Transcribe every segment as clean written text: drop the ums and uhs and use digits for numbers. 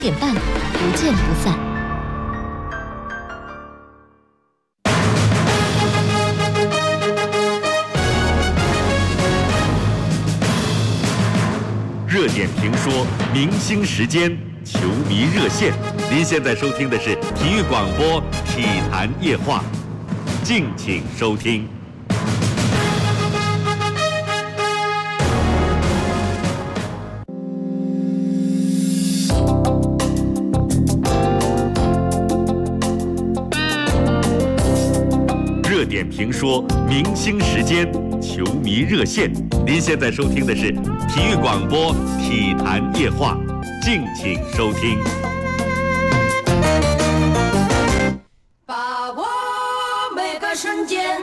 点半不见不散。 热点评说，明星时间，球迷热线。您现在收听的是体育广播《体坛夜话》，敬请收听。热点评说，明星时间，球迷热线。您现在收听的是体育广播《体坛夜话》，敬请收听。 把握每个瞬间，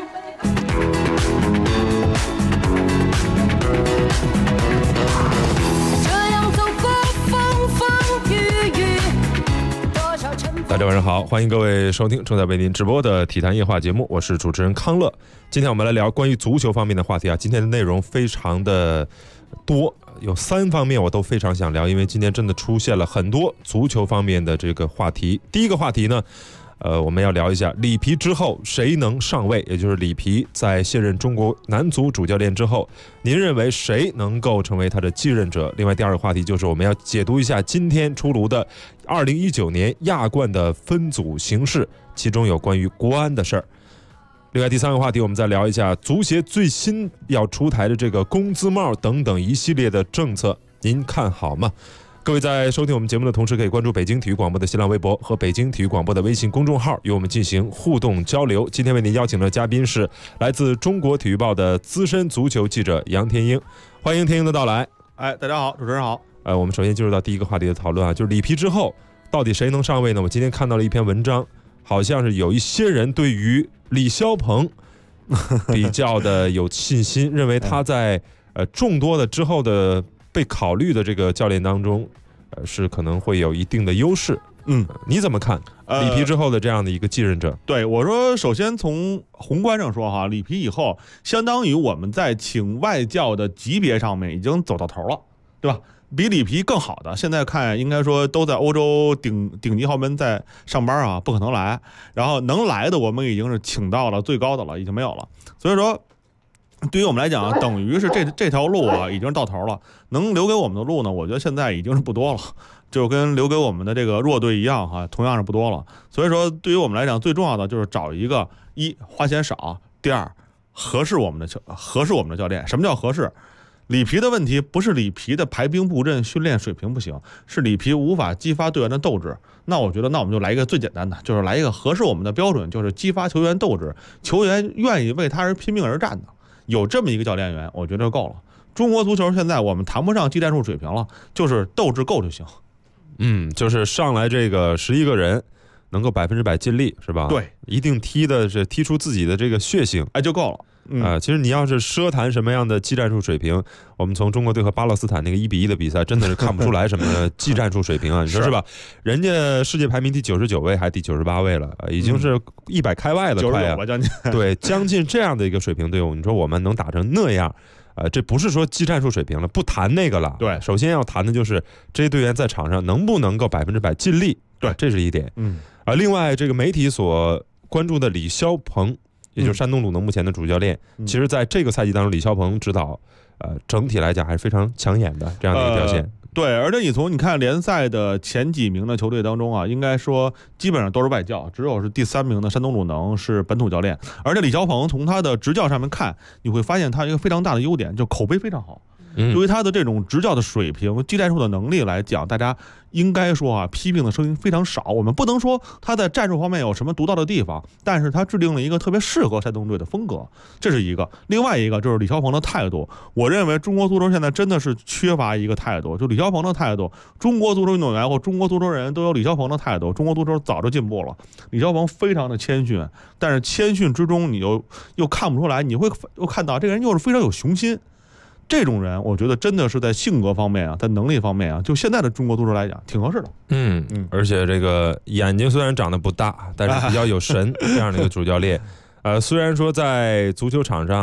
这样走过风风雨雨，多少沉浮。 大家晚上好，欢迎各位收听正在为您直播的体坛夜话节目，我是主持人康乐。今天我们来聊关于足球方面的话题啊，今天的内容非常的多，有3方面我都非常想聊，因为今天真的出现了很多足球方面的这个话题。第一个话题呢，我们要聊一下里皮之后谁能上位，也就是里皮在卸任中国男足主教练之后，您认为谁能够成为他的继任者？另外第二个话题就是我们要解读一下今天出炉的2019年亚冠的分组形势，其中有关于国安的事儿。另外第3个话题，我们再聊一下足协最新要出台的这个工资帽等等一系列的政策，您看好吗？各位在收听我们节目的同时，可以关注北京体育广播的新浪微博和北京体育广播的微信公众号，与我们进行互动交流。今天为您邀请的嘉宾是来自中国体育报的资深足球记者杨天鹰，欢迎天鹰的到来。 大家好，主持人好。 我们首先进入到第一个话题的讨论啊，就是里皮之后到底谁能上位呢？我今天看到了一篇文章，好像是有一些人对于李霄鹏比较的有信心，认为他在众多的之后的被考虑的这个教练当中，是可能会有一定的优势。你怎么看里皮之后的这样的一个继任者？ 对，我说首先从宏观上说哈，里皮以后相当于我们在请外教的级别上面已经走到头了，对吧？比里皮更好的，现在看应该说都在欧洲顶级豪门在上班啊，不可能来。然后能来的我们已经是请到了最高的了，已经没有了。所以说，对于我们来讲啊，等于是这条路啊已经到头了。能留给我们的路呢，我觉得现在已经是不多了，就跟留给我们的这个弱队一样哈，同样是不多了。所以说，对于我们来讲，最重要的就是找一个花钱少，第二合适我们的教练。什么叫合适？里皮的问题不是里皮的排兵布阵训练水平不行，是里皮无法激发队员的斗志。那我觉得，那我们就来一个最简单的，就是来一个合适我们的标准，就是激发球员斗志，球员愿意为他人拼命而战的。有这么一个教练员，我觉得就够了。中国足球现在我们谈不上技战术水平了，就是斗志够就行。 就是上来这个11个人能够100%尽力，是吧？ 对， 一定踢出自己的这个血性， 就够了。 其实你要是奢谈什么样的技战术水平，我们从中国队和巴勒斯坦那个1-1的比赛，真的是看不出来什么技战术水平啊！你说是吧？人家世界排名第99位还第98位了，已经是100开外了，快呀！对，将近这样的一个水平队伍，你说我们能打成那样？这不是说技战术水平了，不谈那个了。 对， 首先要谈的就是这些队员在场上能不能够100%尽力。 对， 这是一点。另外这个媒体所关注的李霄鹏，也就是山东鲁能目前的主教练，其实在这个赛季当中，李霄鹏指导，整体来讲还是非常抢眼的这样的一个表现。 对，而且你看联赛的前几名的球队当中啊，应该说基本上都是外教，只有是第3名的山东鲁能是本土教练。而且李霄鹏从他的执教上面看，你会发现他一个非常大的优点，就口碑非常好。对于他的这种执教的水平、技战术的能力来讲，大家应该说啊，批评的声音非常少。我们不能说他在战术方面有什么独到的地方，但是他制定了一个特别适合山东队的风格，这是一个。另外一个就是李霄鹏的态度，我认为中国足球现在真的是缺乏一个态度，就李霄鹏的态度。中国足球运动员或中国足球人都有李霄鹏的态度，中国足球早就进步了。李霄鹏非常的谦逊，但是谦逊之中你又看不出来，你会又看到这个人又是非常有雄心。这种人我觉得真的是在性格方面啊，在能力方面啊，就现在的中国足球来讲挺合适的。 而且这个眼睛虽然长得不大，但是比较有神这样的一个主教练。虽然说在足球场上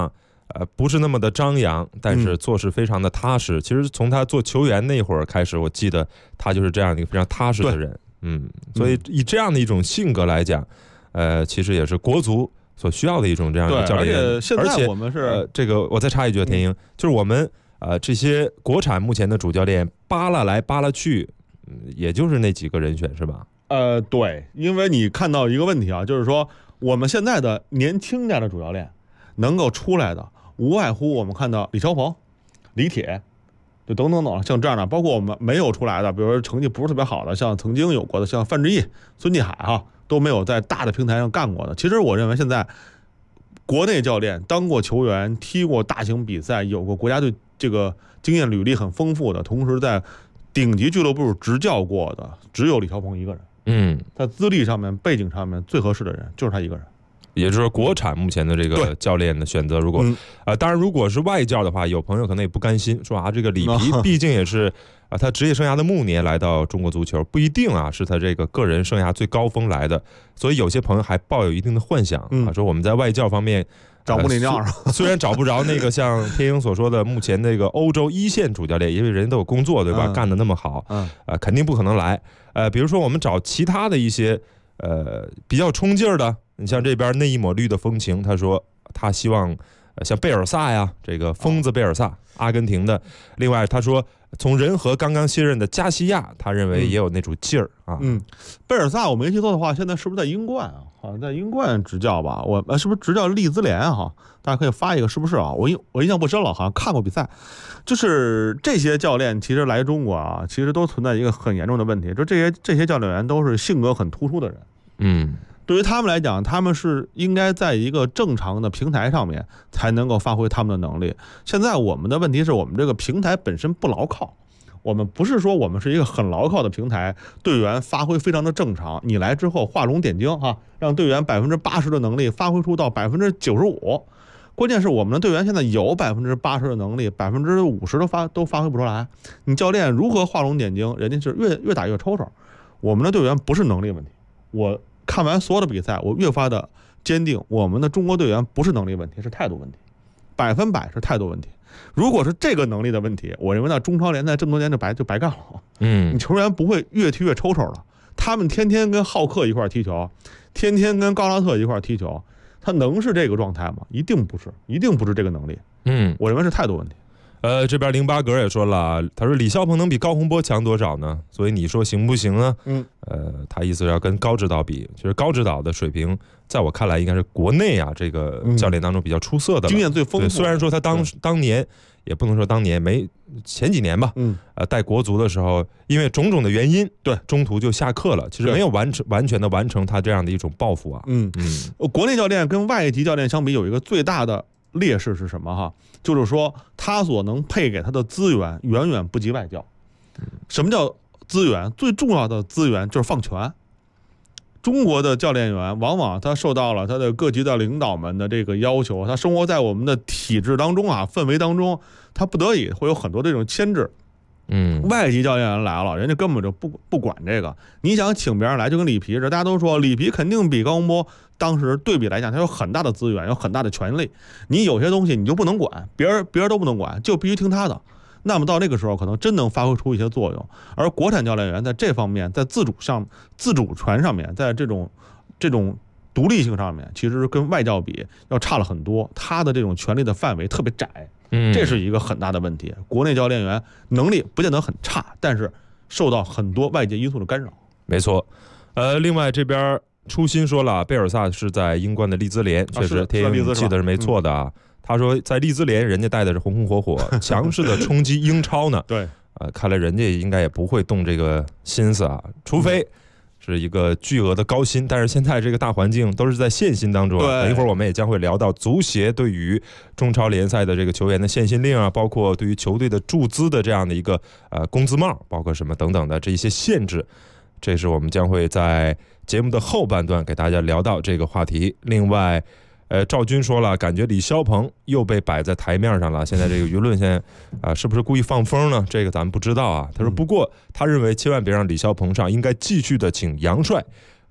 不是那么的张扬，但是做事非常的踏实。其实从他做球员那会儿开始，我记得他就是这样一个非常踏实的人。所以以这样的一种性格来讲，其实也是国足所需要的一种这样的教练员。 而且现在我们是这个，我再插一句，田英，就是我们这些国产目前的主教练扒拉来扒拉去，也就是那几个人选是吧？ 对，因为你看到一个问题啊，就是说我们现在的年轻点的主教练能够出来的，无外乎我们看到李霄鹏、李铁。就等等等，像这样的，包括我们没有出来的，比如说成绩不是特别好的，像曾经有过的，像范志毅、孙继海都没有在大的平台上干过的。其实我认为现在国内教练当过球员、踢过大型比赛、有过国家队这个经验履历很丰富的，同时在顶级俱乐部执教过的，只有李霄鹏一个人。在资历上面、背景上面最合适的人就是他一个人。 也就是说，国产目前的这个教练的选择，如果当然如果是外教的话，有朋友可能也不甘心，说这个里皮毕竟也是他职业生涯的暮年来到中国足球，不一定是他这个个人生涯最高峰来的，所以有些朋友还抱有一定的幻想说我们在外教方面找不那样虽然找不着那个像天英所说的目前那个欧洲一线主教练，因为人都有工作对吧，干得那么好，肯定不可能来。比如说我们找其他的一些比较冲劲儿的。你像这边那一抹绿的风情，他说他希望像贝尔萨呀，这个疯子贝尔萨，阿根廷的。另外他说从仁和刚刚卸任的加西亚，他认为也有那种劲儿贝尔萨我没记错的话，现在是不是在英冠好像在英冠执教吧？我是不是执教利兹联大家可以发一个是不是我印象不深了，好像看过比赛。就是这些教练其实来中国其实都存在一个很严重的问题，就这些教练员都是性格很突出的人。对于他们来讲，他们是应该在一个正常的平台上面才能够发挥他们的能力。现在我们的问题是我们这个平台本身不牢靠，我们不是说我们是一个很牢靠的平台，队员发挥非常的正常，你来之后画龙点睛让队员80%的能力发挥出到95%。关键是我们的队员现在有80%的能力，50%都发挥不出来。你教练如何画龙点睛？人家是越打越抽抽。我们的队员不是能力问题，我看完所有的比赛，我越发的坚定，我们的中国队员不是能力问题，是态度问题，100%是态度问题。如果是这个能力的问题，我认为那中超联赛这么多年就白干了。你球员不会越踢越抽抽了，他们天天跟浩克一块踢球，天天跟高拉特一块踢球，他能是这个状态吗？一定不是这个能力。我认为是态度问题。 这边08格也说了，他说李霄鹏能比高洪波强多少呢？所以你说行不行呢？他意思是要跟高指导比，其实高指导的水平，在我看来应该是国内这个教练当中比较出色的， 经验最丰富。 虽然说他当年也不能说当年前几年吧，带国足的时候，因为种种的原因，中途就下课了，其实没有完全的完成他这样的一种抱负国内教练跟外籍教练相比，有一个最大的劣势是什么就是说他所能配给他的资源远远不及外教。什么叫资源？最重要的资源就是放权。中国的教练员往往他受到了他的各级的领导们的这个要求，他生活在我们的体制当中氛围当中，他不得已会有很多这种牵制。外籍教练员来了，人家根本就不管这个。你想请别人来，就跟里皮似的，大家都说里皮肯定比高洪波当时对比来讲，他有很大的资源，有很大的权利。你有些东西你就不能管，别人都不能管，就必须听他的。那么到那个时候，可能真能发挥出一些作用。而国产教练员在这方面，在自主权上面，在这种独立性上面，其实跟外教比要差了很多。他的这种权力的范围特别窄。这是一个很大的问题。国内教练员能力不见得很差，但是受到很多外界因素的干扰。 没错。另外这边初心说了，贝尔萨是在英冠的利兹联，确实天英记得是没错的他说在利兹联人家带的是红红火火，强势的冲击英超呢。 对， 看来人家应该也不会动这个心思除非是一个巨额的高薪，但是现在这个大环境都是在限薪当中等一会儿我们也将会聊到足协对于中超联赛的这个球员的限薪令包括对于球队的注资的这样的一个工资帽，包括什么等等的这一些限制，这是我们将会在节目的后半段给大家聊到这个话题。另外赵军说了，感觉李霄鹏又被摆在台面上了，现在这个舆论现在是不是故意放风呢？这个咱们不知道他说不过他认为千万别让李霄鹏上，应该继续的请杨帅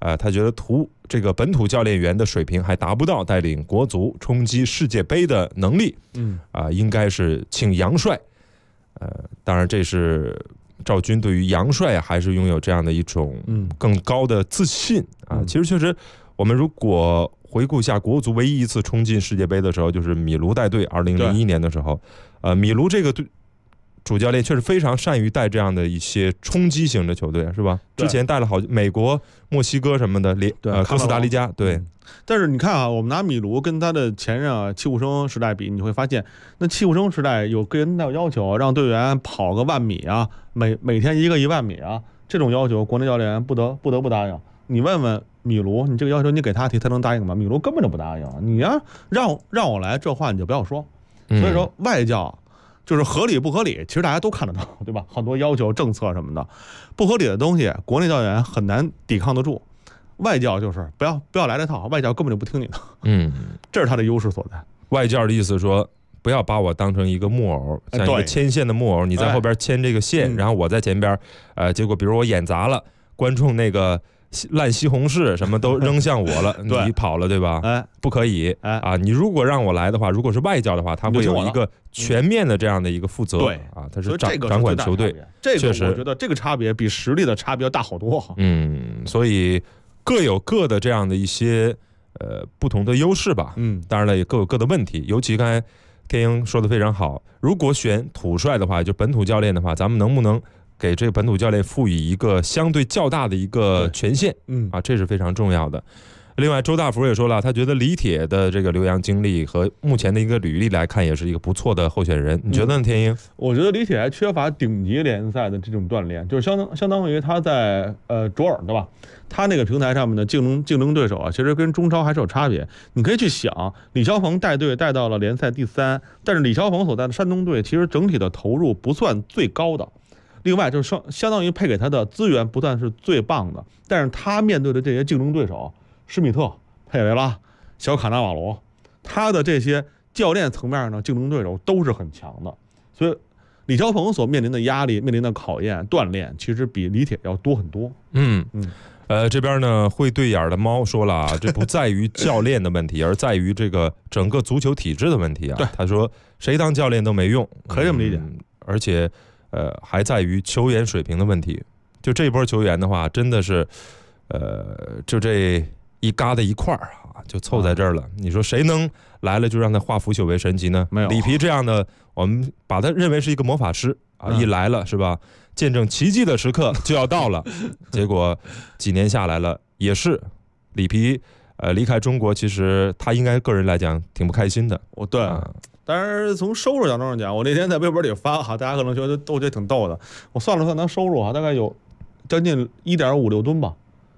他觉得这个本土教练员的水平还达不到带领国足冲击世界杯的能力，应该是请杨帅。当然这是赵军对于杨帅还是拥有这样的一种更高的自信啊。其实确实，我们如果回顾一下国足唯一一次冲进世界杯的时候，就是米卢带队2001年的时候，米卢这个主教练确实非常善于带这样的一些冲击型的球队，是吧？之前带了美国、墨西哥什么的，哥斯达黎加，对。 但是你看啊，我们拿米卢跟他的前任啊戚务生时代比，你会发现，那戚务生时代有个人要求让队员跑个1万米啊，每天一个1万米啊，这种要求国内教练员不得不答应。你问问米卢，你这个要求你给他提，他能答应吗？米卢根本就不答应。你要让我来，这话你就不要说。所以说外教。就是合理不合理，其实大家都看得到，对吧？很多要求、政策什么的，不合理的东西，国内教练员很难抵抗得住。外教就是不要来这套，外教根本就不听你的。这是他的优势所在。 外教的意思说，不要把我当成一个木偶，像一个牵线的木偶，你在后边牵这个线，然后我在前边，结果比如我演砸了，观众那个烂西红柿什么都扔向我了，你跑了，对吧？不可以你如果让我来的话，如果是外教的话，他会有一个全面的这样的一个负责， 对啊，他是掌管球队， 这个我觉得这个差别比实力的差别要大好多。 所以各有各的这样的一些不同的优势吧。当然了，也各有各的问题。尤其刚才天鹰说的非常好，如果选土帅的话，就本土教练的话，咱们能不能给这个本土教练赋予一个相对较大的一个权限？这是非常重要的。另外，周大福也说了，他觉得李铁的这个留洋经历和目前的一个履历来看，也是一个不错的候选人。你觉得呢，天鹰？ 我觉得李铁还缺乏顶级联赛的这种锻炼，就是相当于他在卓尔，对吧？他那个平台上面的竞争对手啊，其实跟中超还是有差别。你可以去想，李霄鹏带队带到了联赛第3，但是李霄鹏所在的山东队其实整体的投入不算最高的。另外就是相当于配给他的资源不算是最棒的，但是他面对的这些竞争对手，施米特、佩维拉、小卡纳瓦罗，他的这些教练层面的竞争对手都是很强的，所以李霄鹏所面临的压力、面临的考验、锻炼，其实比李铁要多很多。 这边呢，会对眼的猫说了啊，这不在于教练的问题，而在于这个整个足球体制的问题啊。他说谁当教练都没用， 可以这么理解。 而且还在于球员水平的问题。就这波球员的话，真的是就这一疙瘩一块儿啊，就凑在这儿了。你说谁能来了就让他化腐朽为神奇呢？ 没有。 里皮这样的，我们把他认为是一个魔法师啊，一来了是吧？见证奇迹的时刻就要到了。结果几年下来了，也是里皮离开中国，其实他应该个人来讲挺不开心的。 对。但是从收入角度上讲，我那天在微博里发哈，大家可能觉得挺逗的。我算了算，他收入哈，大概有将近1.56吨吧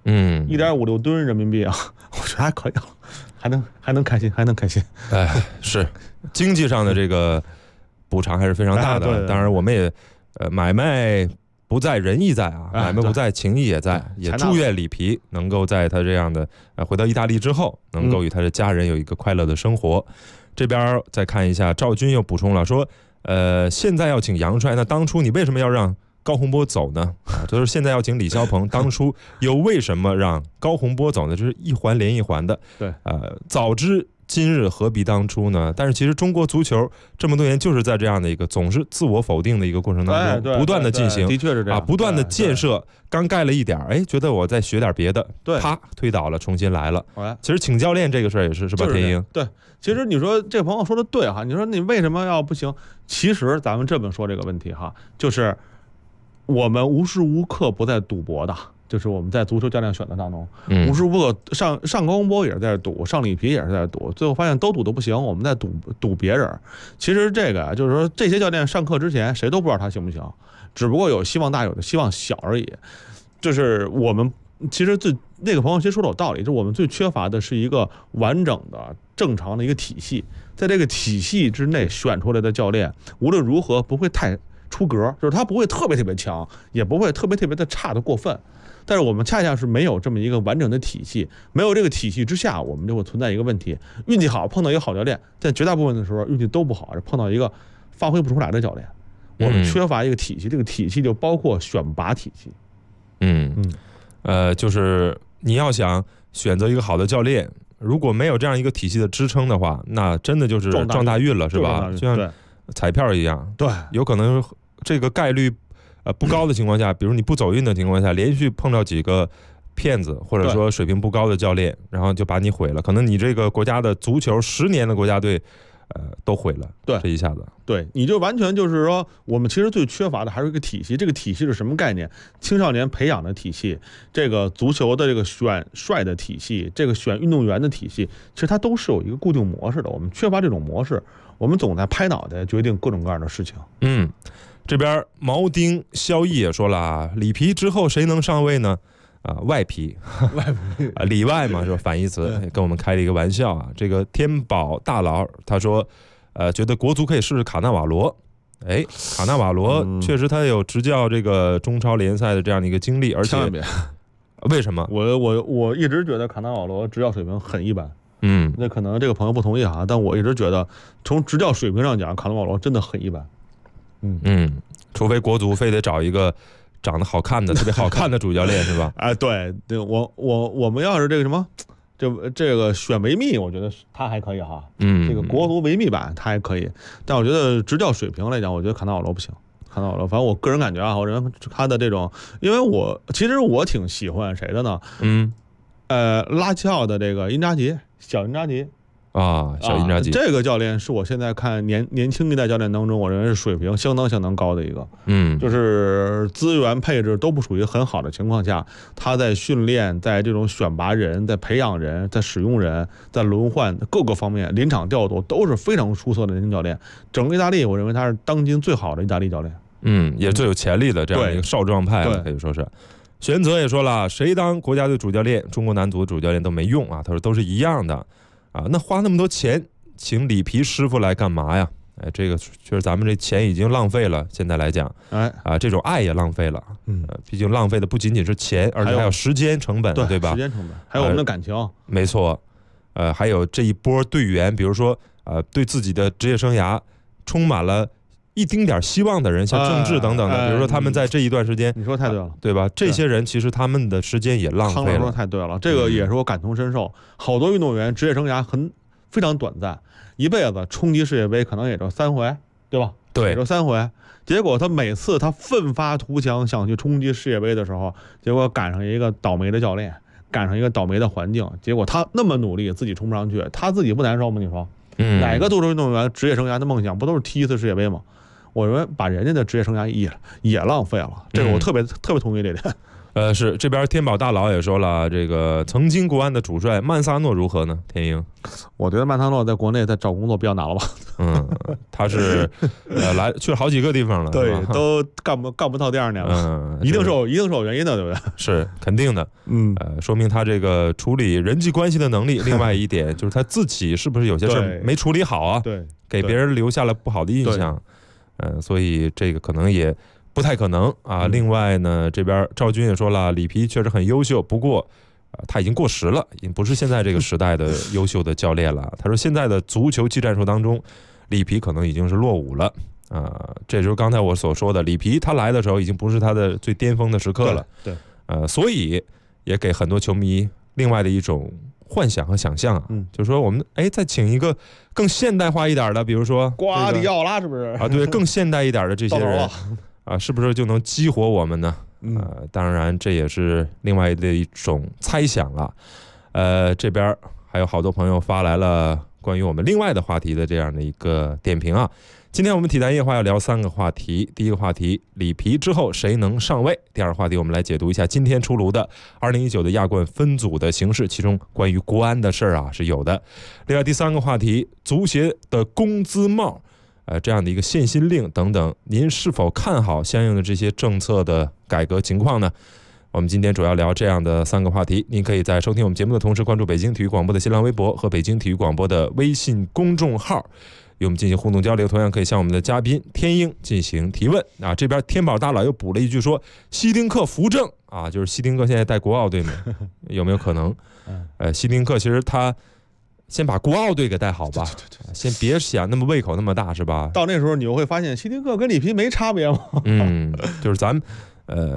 ，1.56吨人民币啊，我觉得还可以，还能开心， 是经济上的这个补偿还是非常大的。当然，我们也买卖不在仁义在啊，买卖不在情义也在，也祝愿里皮能够在他这样的回到意大利之后，能够与他的家人有一个快乐的生活。这边再看一下，赵军又补充了说，现在要请杨帅，那当初你为什么要让高洪波走呢？就是现在要请李霄鹏，当初又为什么让高洪波走呢？就是一环连一环的。 对， 早知今日何必当初呢？但是其实中国足球这么多年就是在这样的一个总是自我否定的一个过程当中，不断的进行， 的确是这样不断的建设。刚盖了一点，觉得我再学点别的，啪推倒了，重新来了。其实请教练这个事儿也是吧，天鹰？ 对，其实你说这个朋友说的对哈，你说你为什么要不行？其实咱们这么说这个问题哈，就是我们无时无刻不在赌博的。就是我们在足球教练选择当中，无时无刻上高洪波也是在赌，上里皮也是在赌，最后发现都赌的不行，我们在赌别人。其实这个就是说，这些教练上课之前谁都不知道他行不行，只不过有希望大有的希望小而已。就是我们其实那个朋友其实说的有道理，就是我们最缺乏的是一个完整的正常的一个体系，在这个体系之内选出来的教练，无论如何不会太出格，就是他不会特别特别强，也不会特别特别的差的过分。但是我们恰恰是没有这么一个完整的体系，没有这个体系之下，我们就会存在一个问题：运气好碰到一个好教练，在绝大部分的时候运气都不好，是碰到一个发挥不出来的教练。我们缺乏一个体系，这个体系就包括选拔体系。 就是你要想选择一个好的教练，如果没有这样一个体系的支撑的话，那真的就是撞大运了，是吧？就像彩票一样， 对， 有可能这个概率不高的情况下，比如你不走运的情况下，连续碰到几个骗子或者说水平不高的教练，然后就把你毁了，可能你这个国家的足球10年的国家队都毁了。 对， 这一下子， 对，你就完全就是说，我们其实最缺乏的还是一个体系。这个体系是什么概念？青少年培养的体系，这个足球的这个选帅的体系，这个选运动员的体系，其实它都是有一个固定模式的。我们缺乏这种模式，我们总在拍脑袋决定各种各样的事情。 这边毛丁萧毅也说了啊，里皮之后谁能上位呢？外皮里外嘛，是吧？反义词，跟我们开了一个玩笑啊。这个天宝大佬他说，觉得国足可以试试卡纳瓦罗。卡纳瓦罗确实他有执教这个中超联赛的这样的一个经历，而且为什么？ 我一直觉得卡纳瓦罗执教水平很一般。那可能这个朋友不同意哈，但我一直觉得从执教水平上讲，卡纳瓦罗真的很一般。 除非国足非得找一个长得好看的、特别好看的主教练，是吧？ 对，我们要是这个什么，这个选维密，我觉得他还可以哈。这个国足维密版他还可以，但我觉得执教水平来讲，我觉得卡纳瓦罗不行。卡纳瓦罗，反正我个人感觉啊，我认为他的这种，因为其实我挺喜欢谁的呢？拉齐奥的这个小因扎吉。 小因扎吉， 这个教练是我现在看年轻一代教练当中，我认为是水平相当高的一个。就是资源配置都不属于很好的情况下，他在训练、在这种选拔人、在培养人、在使用人、在轮换各个方面、临场调度都是非常出色的年轻教练。整个意大利，我认为他是当今最好的意大利教练。也最有潜力的这样一个少壮派了，可以说是。玄泽也说了，谁当国家队主教练，中国男足的主教练都没用啊。他说都是一样的。那花那么多钱请里皮师傅来干嘛呀？这个确实咱们这钱已经浪费了，现在来讲，这种爱也浪费了。毕竟浪费的不仅仅是钱，而且还有时间成本，对吧？ 时间成本，还有我们的感情。 没错，还有这一波队员，比如说对自己的职业生涯充满了一丁点希望的人，像郑智等等的，比如说他们在这一段时间， 你说太对了， 对吧？这些人其实他们的时间也浪费了。 康说太对了，这个也是我感同身受。好多运动员职业生涯非常短暂，一辈子冲击世界杯可能也就3回，对吧？ 对， 也就3回。结果他每次他奋发图强想去冲击世界杯的时候，结果赶上一个倒霉的教练，赶上一个倒霉的环境，结果他那么努力，自己冲不上去，他自己不难受吗？你说，哪个足球运动员职业生涯的梦想不都是踢一次世界杯吗？我认为把人家的职业生涯也浪费了，这个我特别同意这点。 是这边天宝大佬也说了，这个曾经国安的主帅曼萨诺如何呢？天鹰， 我觉得曼萨诺在国内在找工作比较难了吧？ 他是去了好几个地方了， 对，都干不到第2年了。一定是有原因的，对不对？ 是肯定的。说明他这个处理人际关系的能力。另外一点就是他自己是不是有些事儿没处理好啊？ 对， 给别人留下了不好的印象。所以这个可能也不太可能啊。另外呢，这边赵军也说了，里皮确实很优秀，不过他已经过时了，已经不是现在这个时代的优秀的教练了。他说现在的足球技战术当中，里皮可能已经是落伍了这就是刚才我所说的，里皮他来的时候已经不是他的最巅峰的时刻了。 对， 所以也给很多球迷另外的一种幻想和想象就是说我们再请一个更现代化一点的，比如说瓜迪奥拉，是不是对，更现代一点的这些人是不是就能激活我们呢？当然这也是另外的一种猜想了。这边还有好多朋友发来了关于我们另外的话题的这样的一个点评啊。今天我们体坛夜话要聊3个话题。第一个话题，里皮之后谁能上位？第二个话题，我们来解读一下今天出炉的2019的亚冠分组的形势，其中关于国安的事儿是有的。另外第3个话题，足协的工资帽这样的一个限薪令等等，您是否看好相应的这些政策的改革情况呢？我们今天主要聊这样的3个话题。您可以在收听我们节目的同时，关注北京体育广播的新浪微博和北京体育广播的微信公众号，与我们进行互动交流。同样可以向我们的嘉宾天鹰进行提问这边天宝大佬又补了一句说，希丁克扶正就是希丁克现在带国奥队嘛，有没有可能？希丁克其实他先把国奥队给带好吧，先别想那么胃口那么大，是吧？ 到那时候你就会发现希丁克跟里皮没差别吗？ 就是咱们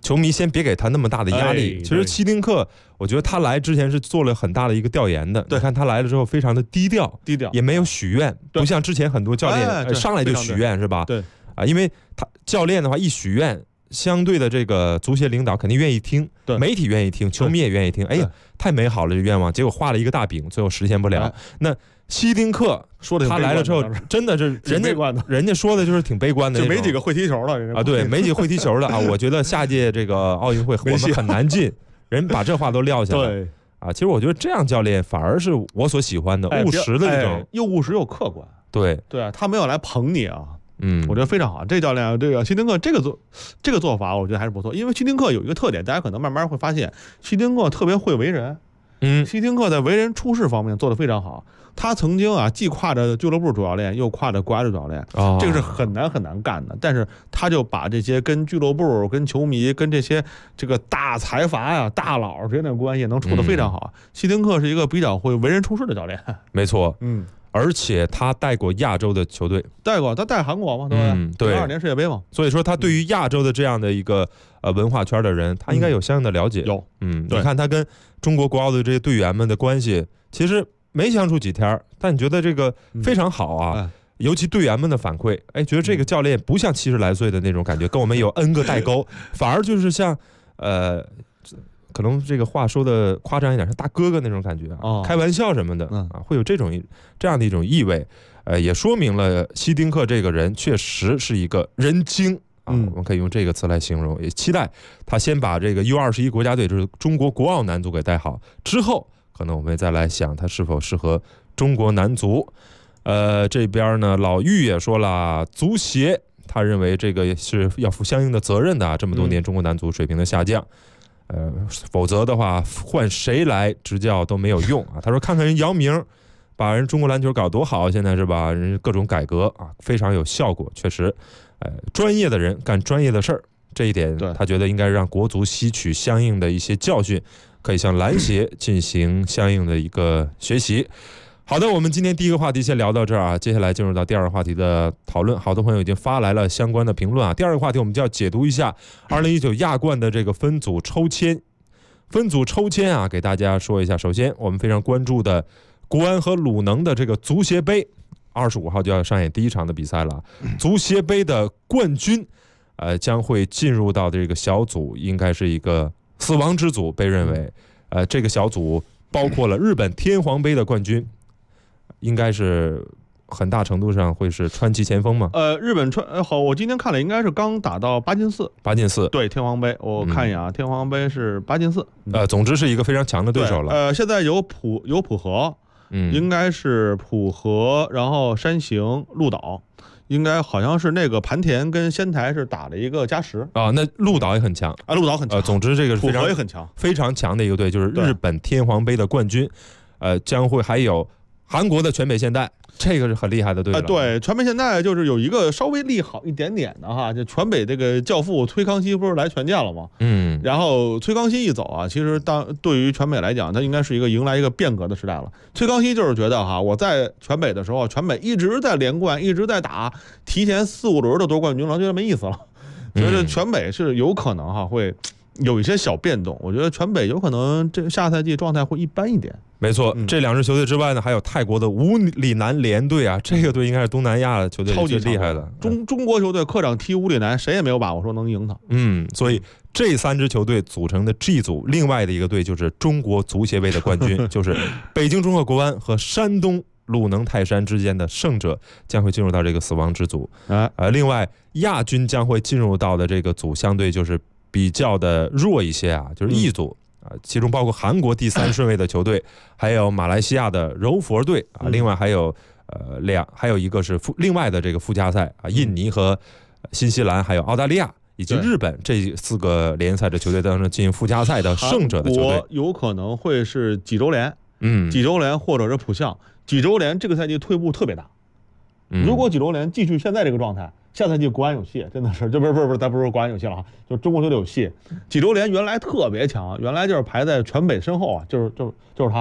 球迷先别给他那么大的压力。其实希丁克，我觉得他来之前是做了很大的一个调研的。你看他来了之后，非常的低调，也没有许愿，不像之前很多教练上来就许愿，是吧？ 对啊，因为他教练的话一许愿，相对的这个足协领导肯定愿意听，媒体愿意听，球迷也愿意听。哎呀，太美好了这愿望，结果画了一个大饼，最后实现不了。那希丁克说的他来了之后，真的是人家说的就是挺悲观的， 就没几个会踢球了啊，对，没几个会踢球的啊。我觉得下届这个奥运会我们很难进，人把这话都撂下了。 对啊，其实我觉得这样教练反而是我所喜欢的，务实的这种， 又务实又客观。 对啊，他没有来捧你啊。 我觉得非常好。这教练这个希丁克这个做法，我觉得还是不错。因为希丁克有一个特点，大家可能慢慢会发现，希丁克特别会为人。希丁克在为人处事方面做得非常好。他曾经啊，既跨着俱乐部主教练，又跨着国家队主教练，这个是很难干的。但是他就把这些跟俱乐部、跟球迷、跟这些这个大财阀呀、大佬之间的关系能处得非常好。希丁克是一个比较会为人处事的教练。 没错，而且他带过亚洲的球队， 他带韩国嘛，对吧？ 对 ，02年世界杯嘛。 所以说他对于亚洲的这样的一个文化圈的人，他应该有相应的了解。 有， 你看他跟中国国奥队这些队员们的关系，其实没相处几天，但你觉得这个非常好啊。尤其队员们的反馈，哎，觉得这个教练不像70来岁的那种感觉，跟我们有 N 个代沟，反而就是像可能这个话说的夸张一点，像大哥哥那种感觉啊，开玩笑什么的啊，会有这样的一种意味，也说明了希丁克这个人确实是一个人精啊，我们可以用这个词来形容。也期待他先把这个U21国家队，就是中国国奥男足给带好，之后可能我们再来想他是否适合中国男足。这边呢，老玉也说了，足协他认为这个是要负相应的责任的，这么多年中国男足水平的下降。否则的话，换谁来执教都没有用啊。他说：“看看人姚明，把人中国篮球搞多好，现在是吧？人各种改革啊，非常有效果，确实。专业的人干专业的事儿，这一点他觉得应该让国足吸取相应的一些教训，可以向篮协进行相应的一个学习。”好的，我们今天第一个话题先聊到这儿啊，接下来进入到第二个话题的讨论。好多朋友已经发来了相关的评论啊。第二个话题我们就要解读一下2019亚冠的这个分组抽签。分组抽签啊，给大家说一下。首先，我们非常关注的国安和鲁能的这个足协杯，25号就要上演第一场的比赛了。足协杯的冠军，将会进入到这个小组，应该是一个死亡之组，被认为，这个小组包括了日本天皇杯的冠军。应该是很大程度上会是川崎前锋嘛？ 日本好，我今天看了，应该是刚打到8进4。对，天皇杯，我看一眼啊，天皇杯是8进4。 总之是一个非常强的对手了。 现在有浦和，应该是浦和，然后山形、鹿岛，应该好像是那个磐田跟仙台是打了一个加时啊。那鹿岛也很强啊，鹿岛很强。 总之这个是浦和也很强， 非常强的一个队，就是日本天皇杯的冠军。将会还有韩国的全北现代，这个是很厉害的队了。 对，全北现代就是有一个稍微利好一点点的哈，就全北这个教父崔康熙不是来权健了吗？然后崔康熙一走啊，其实对于全北来讲，他应该是迎来一个变革的时代了。崔康熙就是觉得哈，我在全北的时候，全北一直在连冠，一直在打，提前4、5轮的夺冠军了，觉得没意思了。觉得全北是有可能哈会有一些小变动，我觉得全北有可能这下赛季状态会一般一点。 没错，这2支球队之外呢，还有泰国的五里南联队啊，这个队应该是东南亚的球队最厉害的。 中国球队客场踢五里南，谁也没有把握说能赢他。 所以这3支球队组成的 G 组，另外的一个队就是中国足协杯的冠军，就是北京中赫国安和山东鲁能泰山之间的胜者将会进入到这个死亡之组。另外亚军将会进入到的这个组，相对就是比较的弱一些啊，就是 E 组。其中包括韩国第3顺位的球队，还有马来西亚的柔佛队啊，另外还有还有一个是另外的这个附加赛啊，印尼和新西兰，还有澳大利亚以及日本这4个联赛的球队当中进行附加赛的胜者的球队， 韩国有可能会是济州联，济州联或者是浦项。济州联这个赛季退步特别大，如果济州联继续现在这个状态，下赛季国安有戏，真的是，这不是，咱不是国安有戏了啊，就中国球队有戏。济州联原来特别强，原来就是排在全北身后啊，就是他，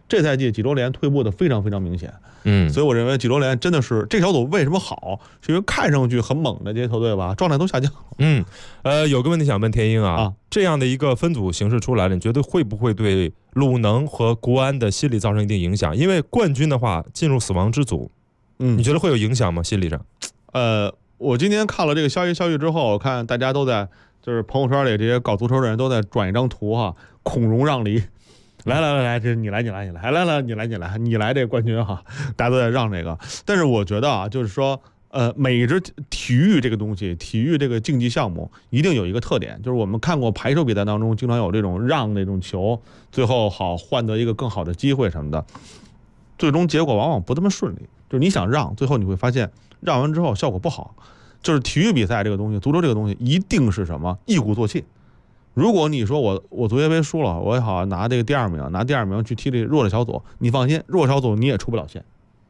这赛季几周联退步的非常非常明显。所以我认为几周联真的是这小组为什么好，是因为看上去很猛的这些球队吧，状态都下降了。 有个问题想问田英啊，这样的一个分组形式出来了，你觉得会不会对鲁能和国安的心理造成一定影响？因为冠军的话进入死亡之组，你觉得会有影响吗？心理上？ 我今天看了这个消息之后，我看大家都在就是朋友圈里这些搞足球的人都在转一张图哈，孔融让梨。来，这你来，来，你来这个冠军哈，大家都在让这个。但是我觉得啊，就是说，每一支体育这个东西，体育这个竞技项目，一定有一个特点，就是我们看过排球比赛当中，经常有这种让那种球，最后好换得一个更好的机会什么的，最终结果往往不这么顺利。就是你想让，最后你会发现让完之后效果不好。就是体育比赛这个东西，足球这个东西，一定是什么一鼓作气。如果你说我足协杯输了，我也好拿这个第二名去踢这弱的小组，你放心，弱小组你也出不了线。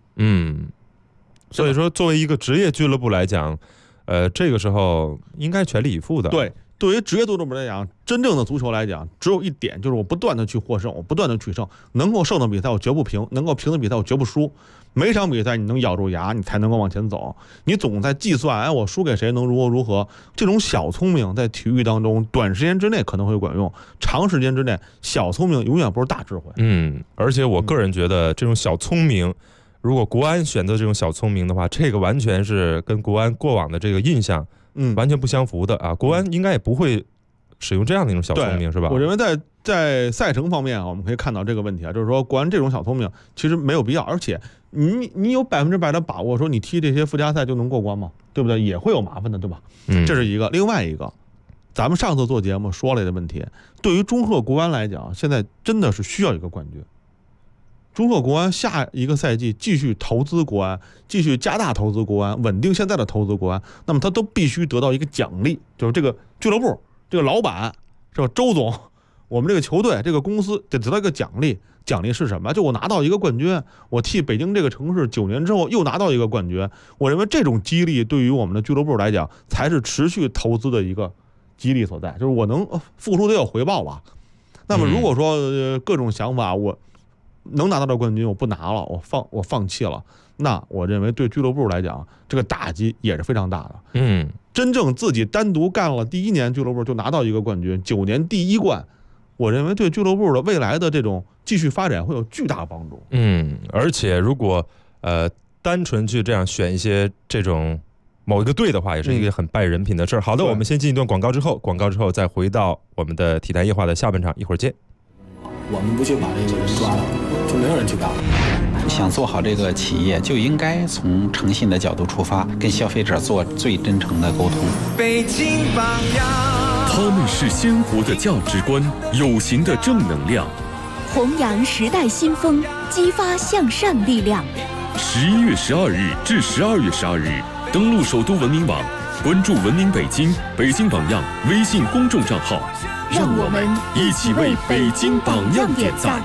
所以说作为一个职业俱乐部来讲，这个时候应该全力以赴的。对于职业足球来讲，真正的足球来讲，只有一点，就是我不断的去获胜，我不断的取胜，能够胜的比赛我绝不平，能够平的比赛我绝不输。每场比赛你能咬住牙，你才能够往前走。你总在计算，我输给谁能如何？这种小聪明在体育当中，短时间之内可能会管用，长时间之内，小聪明永远不是大智慧。而且我个人觉得，这种小聪明，如果国安选择这种小聪明的话，这个完全是跟国安过往的这个印象，完全不相符的啊。国安应该也不会使用这样的一种小聪明，是吧？ 我认为在赛程方面，我们可以看到这个问题啊，就是说国安这种小聪明其实没有必要，而且你有100%的把握说你踢这些附加赛就能过关吗？对不对？也会有麻烦的，对吧？这是一个。另外一个，咱们上次做节目说了的问题，对于中赫国安来讲，现在真的是需要一个冠军。中赫国安下一个赛季继续投资国安，继续加大投资国安，稳定现在的投资国安，那么他都必须得到一个奖励，就是这个俱乐部、这个老板是吧？周总，我们这个球队、这个公司得得到一个奖励。奖励是什么？就我拿到一个冠军，我替北京这个城市9年之后又拿到一个冠军。我认为这种激励对于我们的俱乐部来讲，才是持续投资的一个激励所在。就是我能付出得有回报吧。那么如果说各种想法，我能拿到的冠军我不拿了，我放弃了，那我认为对俱乐部来讲，这个打击也是非常大的。真正自己单独干了第1年俱乐部就拿到一个冠军，9年第1冠。我认为对俱乐部的未来的这种继续发展会有巨大帮助。而且如果单纯去这样选一些这种某一个队的话，也是一个很败人品的事儿。好的，我们先进一段广告之后再回到我们的体坛夜话的下半场，一会儿见。 我们不去把这个人抓了，就没有人去干了。 想做好这个企业，就应该从诚信的角度出发，跟消费者做最真诚的沟通。 北京榜样。 他们是鲜活的价值观，有形的正能量， 弘扬时代新风，激发向善力量。 11月12日至12月12日，登录首都文明网，关注文明北京、北京榜样微信公众账号， 让我们一起为北京榜样点赞。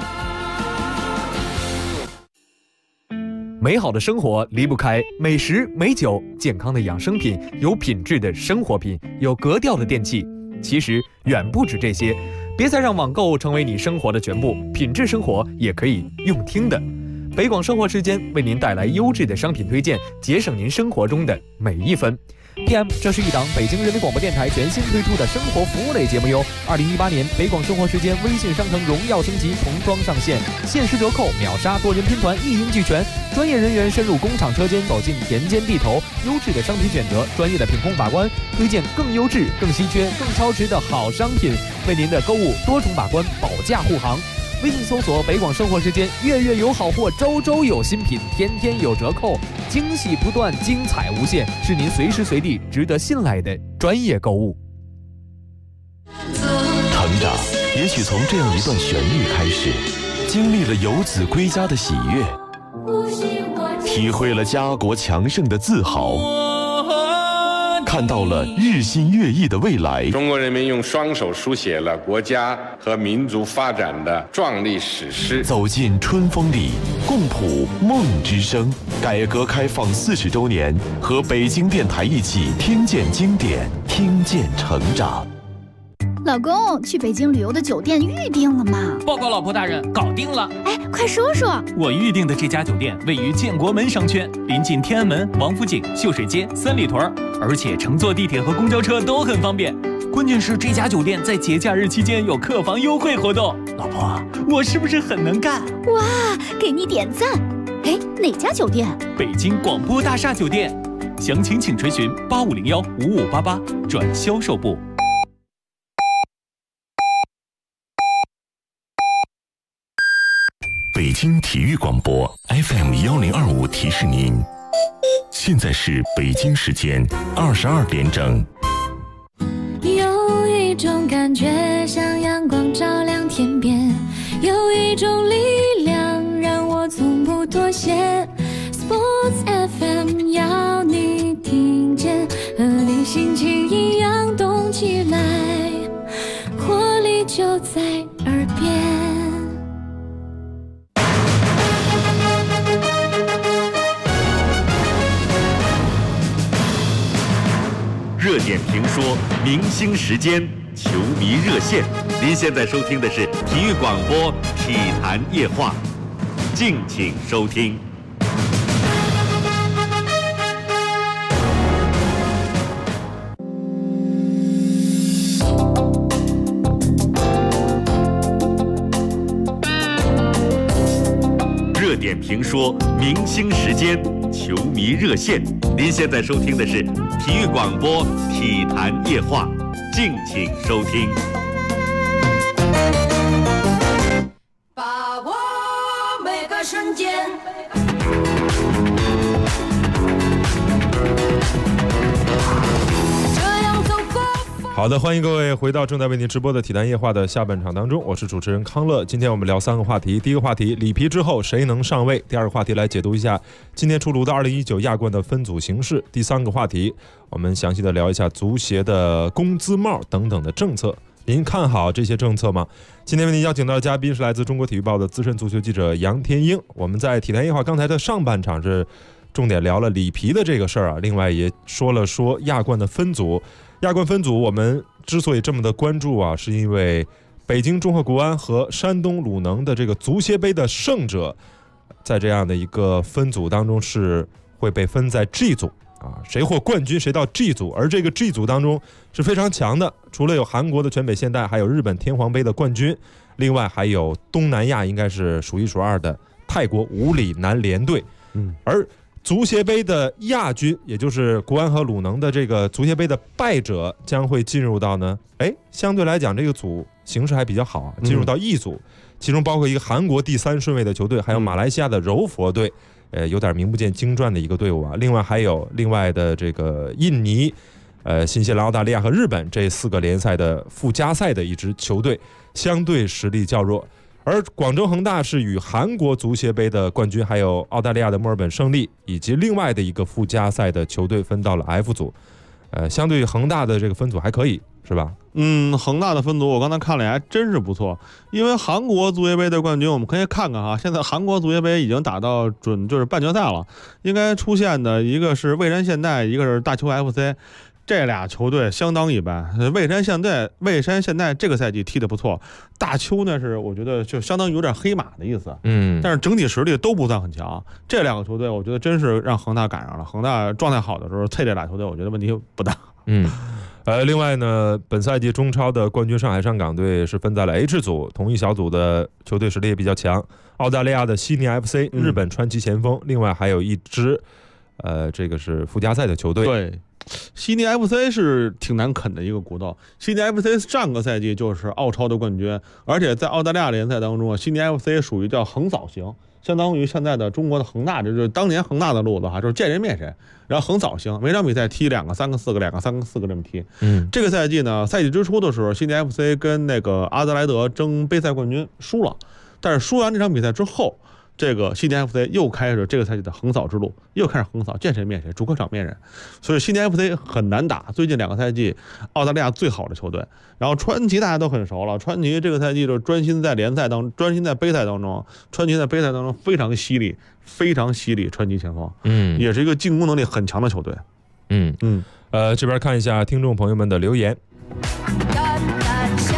美好的生活离不开美食、美酒、健康的养生品、有品质的生活品、有格调的电器。其实远不止这些，别再让网购成为你生活的全部，品质生活也可以用听的。北广生活时间为您带来优质的商品推荐，节省您生活中的每一分。PM， 这是一档北京人民广播电台全新推出的生活服务类节目哟。2018年北广生活时间微信商城荣耀升级，童装上线，限时折扣，秒杀多人拼团，一应俱全。专业人员深入工厂车间，走进田间地头，优质的商品选择，专业的品控把关，推荐更优质、更稀缺、更超值的好商品，为您的购物多重把关，保价护航。微信搜索北广生活时间，月月有好货，周周有新品，天天有折扣，惊喜不断，精彩无限，是您随时随地值得信赖的专业购物。 成长也许从这样一段旋律开始，经历了游子归家的喜悦，体会了家国强盛的自豪，看到了日新月异的未来。 中国人民用双手书写了国家和民族发展的壮丽史诗。 走进春风里，共谱梦之声。改革开放40周年，和北京电台一起听见经典，听见成长。 老公，去北京旅游的酒店预定了吗？ 报告老婆大人，搞定了。 哎，快说说。 我预定的这家酒店位于建国门商圈，临近天安门、王府井、秀水街、三里屯，而且乘坐地铁和公交车都很方便。关键是这家酒店在节假日期间有客房优惠活动。老婆，我是不是很能干？ 哇，给你点赞。哎，哪家酒店？ 北京广播大厦酒店。详情请垂询8501-5588转销售部。 北京体育广播 FM1025提示您，现在是北京时间22点整。 有一种感觉像阳光照亮天边，有一种力量让我从不妥协。Sports FM 要你听见，和你心情一样动起来，活力就在耳边。 热点评说，明星时间，球迷热线。您现在收听的是体育广播体坛夜话，敬请收听。热点评说，明星时间，球迷热线。您现在收听的是体育广播体坛夜话，敬请收听。 把握每个瞬间。 好的，欢迎各位回到正在为您直播的体坛夜话的下半场当中，我是主持人康乐。今天我们聊3个话题，第一个话题，里皮之后谁能上位？第二个话题，来解读一下今天出炉的2019亚冠的分组形势。第三个话题，我们详细的聊一下足协的工资帽等等的政策。您看好这些政策吗？今天为您邀请到的嘉宾是来自中国体育报的资深足球记者杨天英。我们在体坛夜话刚才的上半场是重点聊了里皮的这个事儿啊，另外也说了说亚冠的分组。亚冠分组我们之所以这么的关注啊，是因为北京中赫国安和山东鲁能的这个足协杯的胜者，在这样的一个分组当中是会被分在 G 组啊，谁获冠军谁到 G 组，而这个 G 组当中是非常强的，除了有韩国的全北现代，还有日本天皇杯的冠军，另外还有东南亚应该是数一数二的泰国五里南联队，而足协杯的亚军，也就是国安和鲁能的这个足协杯的败者，将会进入到呢，相对来讲这个组形势还比较好啊，进入到 E 组，其中包括一个韩国第3顺位的球队，还有马来西亚的柔佛队，有点名不见经传的一个队伍啊。另外还有另外的这个印尼、新西兰、澳大利亚和日本这4个联赛的附加赛的一支球队，相对实力较弱。而广州恒大是与韩国足协杯的冠军，还有澳大利亚的墨尔本胜利以及另外的一个附加赛的球队分到了 F 组，相对于恒大的这个分组还可以，是吧？ 恒大的分组我刚才看了还真是不错，因为韩国足协杯的冠军我们可以看看哈，现在韩国足协杯已经打到就是半决赛了，应该出现的一个是蔚山现代，一个是大邱 FC。这俩球队相当一般，蔚山现代这个赛季踢得不错，大邱呢是我觉得就相当于有点黑马的意思，但是整体实力都不算很强。这两个球队我觉得真是让恒大赶上了，恒大状态好的时候配这俩球队我觉得问题不大。 另外呢，本赛季中超的冠军上海上港队是分在了 H 组，同一小组的球队实力也比较强，澳大利亚的悉尼 FC、日本川崎前锋，另外还有一支这个是附加赛的球队。 对，悉尼 FC 是挺难啃的一个骨头。悉尼 FC 上个赛季就是澳超的冠军，而且在澳大利亚联赛当中，悉尼 FC 属于叫横扫型，相当于现在的中国的恒大，这就是当年恒大的路子哈，就是见人灭谁，然后横扫型，每场比赛踢2个、3个、4个、2个、3个、4个这么踢。这个赛季呢，赛季之初的时候，悉尼 FC 跟那个阿德莱德争杯赛冠军输了，但是输完这场比赛之后，这个悉尼 FC 又开始这个赛季的横扫之路，又开始横扫，见谁灭谁，主客场灭人，所以悉尼 FC 很难打。最近2个赛季，澳大利亚最好的球队。然后川崎大家都很熟了，川崎这个赛季就专心在杯赛当中，川崎在杯赛当中非常犀利，非常犀利。川崎前锋，也是一个进攻能力很强的球队。 这边看一下听众朋友们的留言。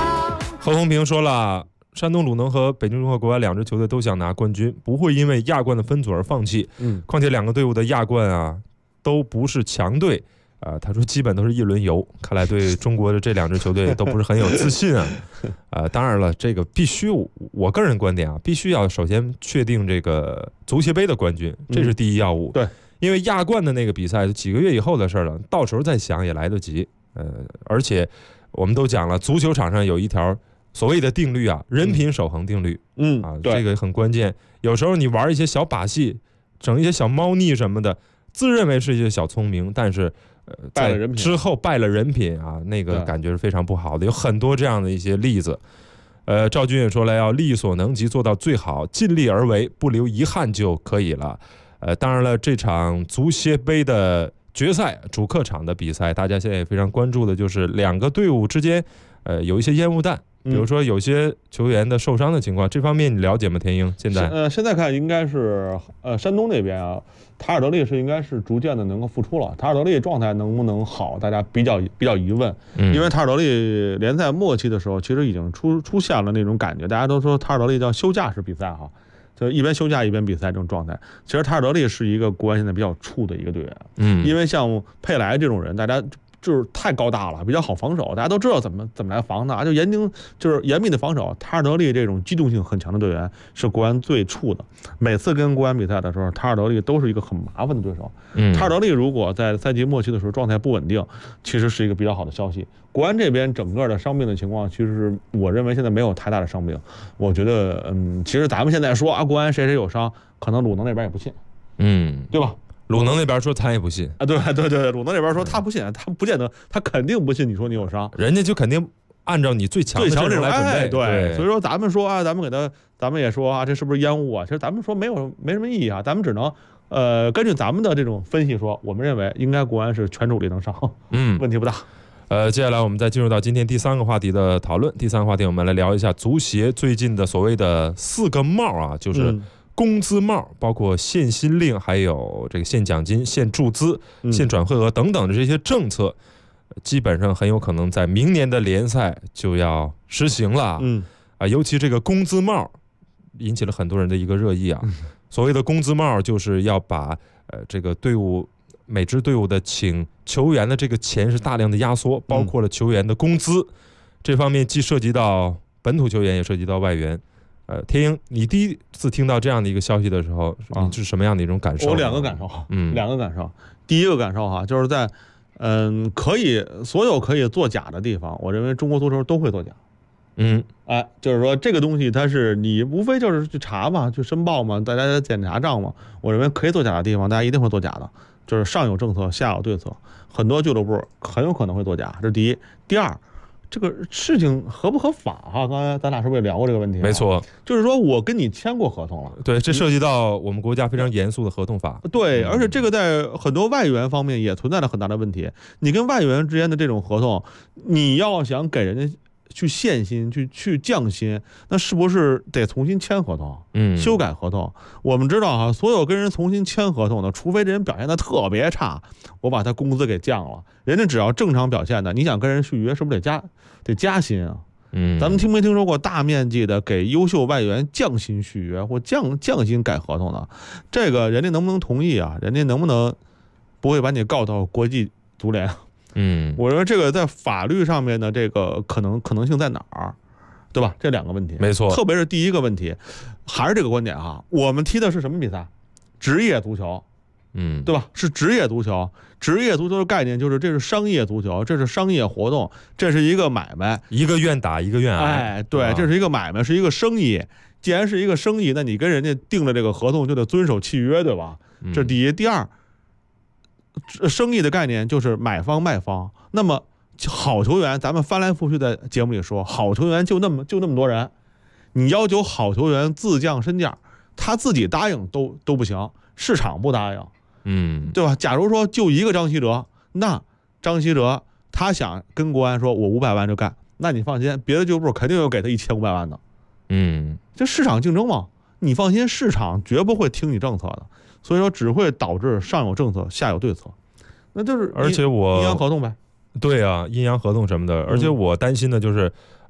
何鸿平说了，山东鲁能和北京中赫国安2支球队都想拿冠军，不会因为亚冠的分组而放弃。况且2个队伍的亚冠啊都不是强队啊。他说基本都是一轮游，看来对中国的这2支球队都不是很有自信啊。当然了，这个必须我个人观点啊，必须要首先确定这个足协杯的冠军，这是第一要务。 对， 因为亚冠的那个比赛几个月以后的事了，到时候再想也来得及。而且我们都讲了，足球场上有一条所谓的定律啊，人品守恒定律。这个很关键。有时候你玩一些小把戏，整一些小猫腻什么的，自认为是一些小聪明，但是在之后败了人品啊，那个感觉是非常不好的。有很多这样的一些例子。赵军也说了，要力所能及做到最好，尽力而为，不留遗憾就可以了。当然了，这场足协杯的决赛主客场的比赛，大家现在也非常关注的就是2个队伍之间有一些烟雾弹，比如说有些球员的受伤的情况，这方面你了解吗？田英，现在看应该是山东那边啊，塔尔德利应该是逐渐的能够复出了。塔尔德利状态能不能好，大家比较疑问。因为塔尔德利联赛末期的时候，其实已经出现了那种感觉，大家都说塔尔德利叫休假式比赛哈。就一边休假一边比赛这种状态，其实塔尔德利是一个国安现在比较怵的一个队员。因为像佩莱这种人，大家就是太高大了，比较好防守，大家都知道怎么来防他，就严密的防守。塔尔德利这种机动性很强的队员是国安最怵的。每次跟国安比赛的时候，塔尔德利都是一个很麻烦的对手。塔尔德利如果在赛季末期的时候状态不稳定，其实是一个比较好的消息。国安这边整个的伤病的情况，其实是我认为现在没有太大的伤病。我觉得，其实咱们现在说啊，国安谁有伤，可能鲁能那边也不信，对吧？ 鲁能那边说他也不信啊，对，鲁能那边说他不信，他不见得，他肯定不信你说你有伤， 人家就肯定按照你最强的阵容来准备。 对，所以说咱们说啊，咱们也说啊，这是不是烟雾啊？其实咱们说没什么意义啊，咱们只能根据咱们的这种分析说，我们认为应该国安是全主力能上，问题不大。 接下来我们再进入到今天第3个话题的讨论。第3个话题，我们来聊一下足协最近的所谓的4个帽啊，就是工资帽，包括限薪令，还有这个限奖金、限注资、限转会额等等的这些政策，基本上很有可能在明年的联赛就要实行了。尤其这个工资帽引起了很多人的一个热议啊。所谓的工资帽，就是要把这个队伍每支队伍的请球员的这个钱是大量的压缩，包括了球员的工资。这方面既涉及到本土球员，也涉及到外援。天英，你第一次听到这样的一个消息的时候，你是什么样的一种感受？ 我2个感受，2个感受。第一个感受哈，就是在所有可以作假的地方，我认为中国足球都会作假。就是说这个东西它是你无非就是去查嘛，去申报嘛，大家检查账嘛。我认为可以作假的地方，大家一定会作假的，就是上有政策，下有对策。很多俱乐部很有可能会作假，这是第一。第二，这个事情合不合法哈？刚才咱俩是不是也聊过这个问题？ 没错， 就是说我跟你签过合同了， 对，这涉及到我们国家非常严肃的合同法。 对，而且这个在很多外援方面也存在了很大的问题。你跟外援之间的这种合同，你要想给人家去限薪、去降薪，那是不是得重新签合同？修改合同。我们知道哈，所有跟人重新签合同的，除非这人表现的特别差，我把他工资给降了。人家只要正常表现的，你想跟人续约，是不是得加薪啊？咱们没听说过大面积的给优秀外援降薪续约或降薪改合同的？这个人家能不能同意啊？人家能不能不会把你告到国际足联？我认为这个在法律上面的这个可能性在哪儿，对吧？这2个问题， 没错。 特别是第一个问题，还是这个观点哈。我们踢的是什么比赛？职业足球，对吧？是职业足球。职业足球的概念就是这是商业足球，这是商业活动，这是一个买卖， 一个愿打一个愿挨。 对，这是一个买卖，是一个生意。既然是一个生意，那你跟人家定了这个合同，就得遵守契约，对吧？这是第一。第二，生意的概念就是买方卖方。那么好球员，咱们翻来覆去在节目里说，好球员就那么多人，你要求好球员自降身价，他自己答应都不行，市场不答应，对吧？假如说就一个张稀哲，那张稀哲他想跟国安说我500万就干，那你放心，别的俱乐部肯定有给他1500万的，这市场竞争嘛，你放心，市场绝不会听你政策的。所以说只会导致上有政策下有对策，那就是而且阴阳合同呗。 对啊，阴阳合同什么的。而且我担心的就是，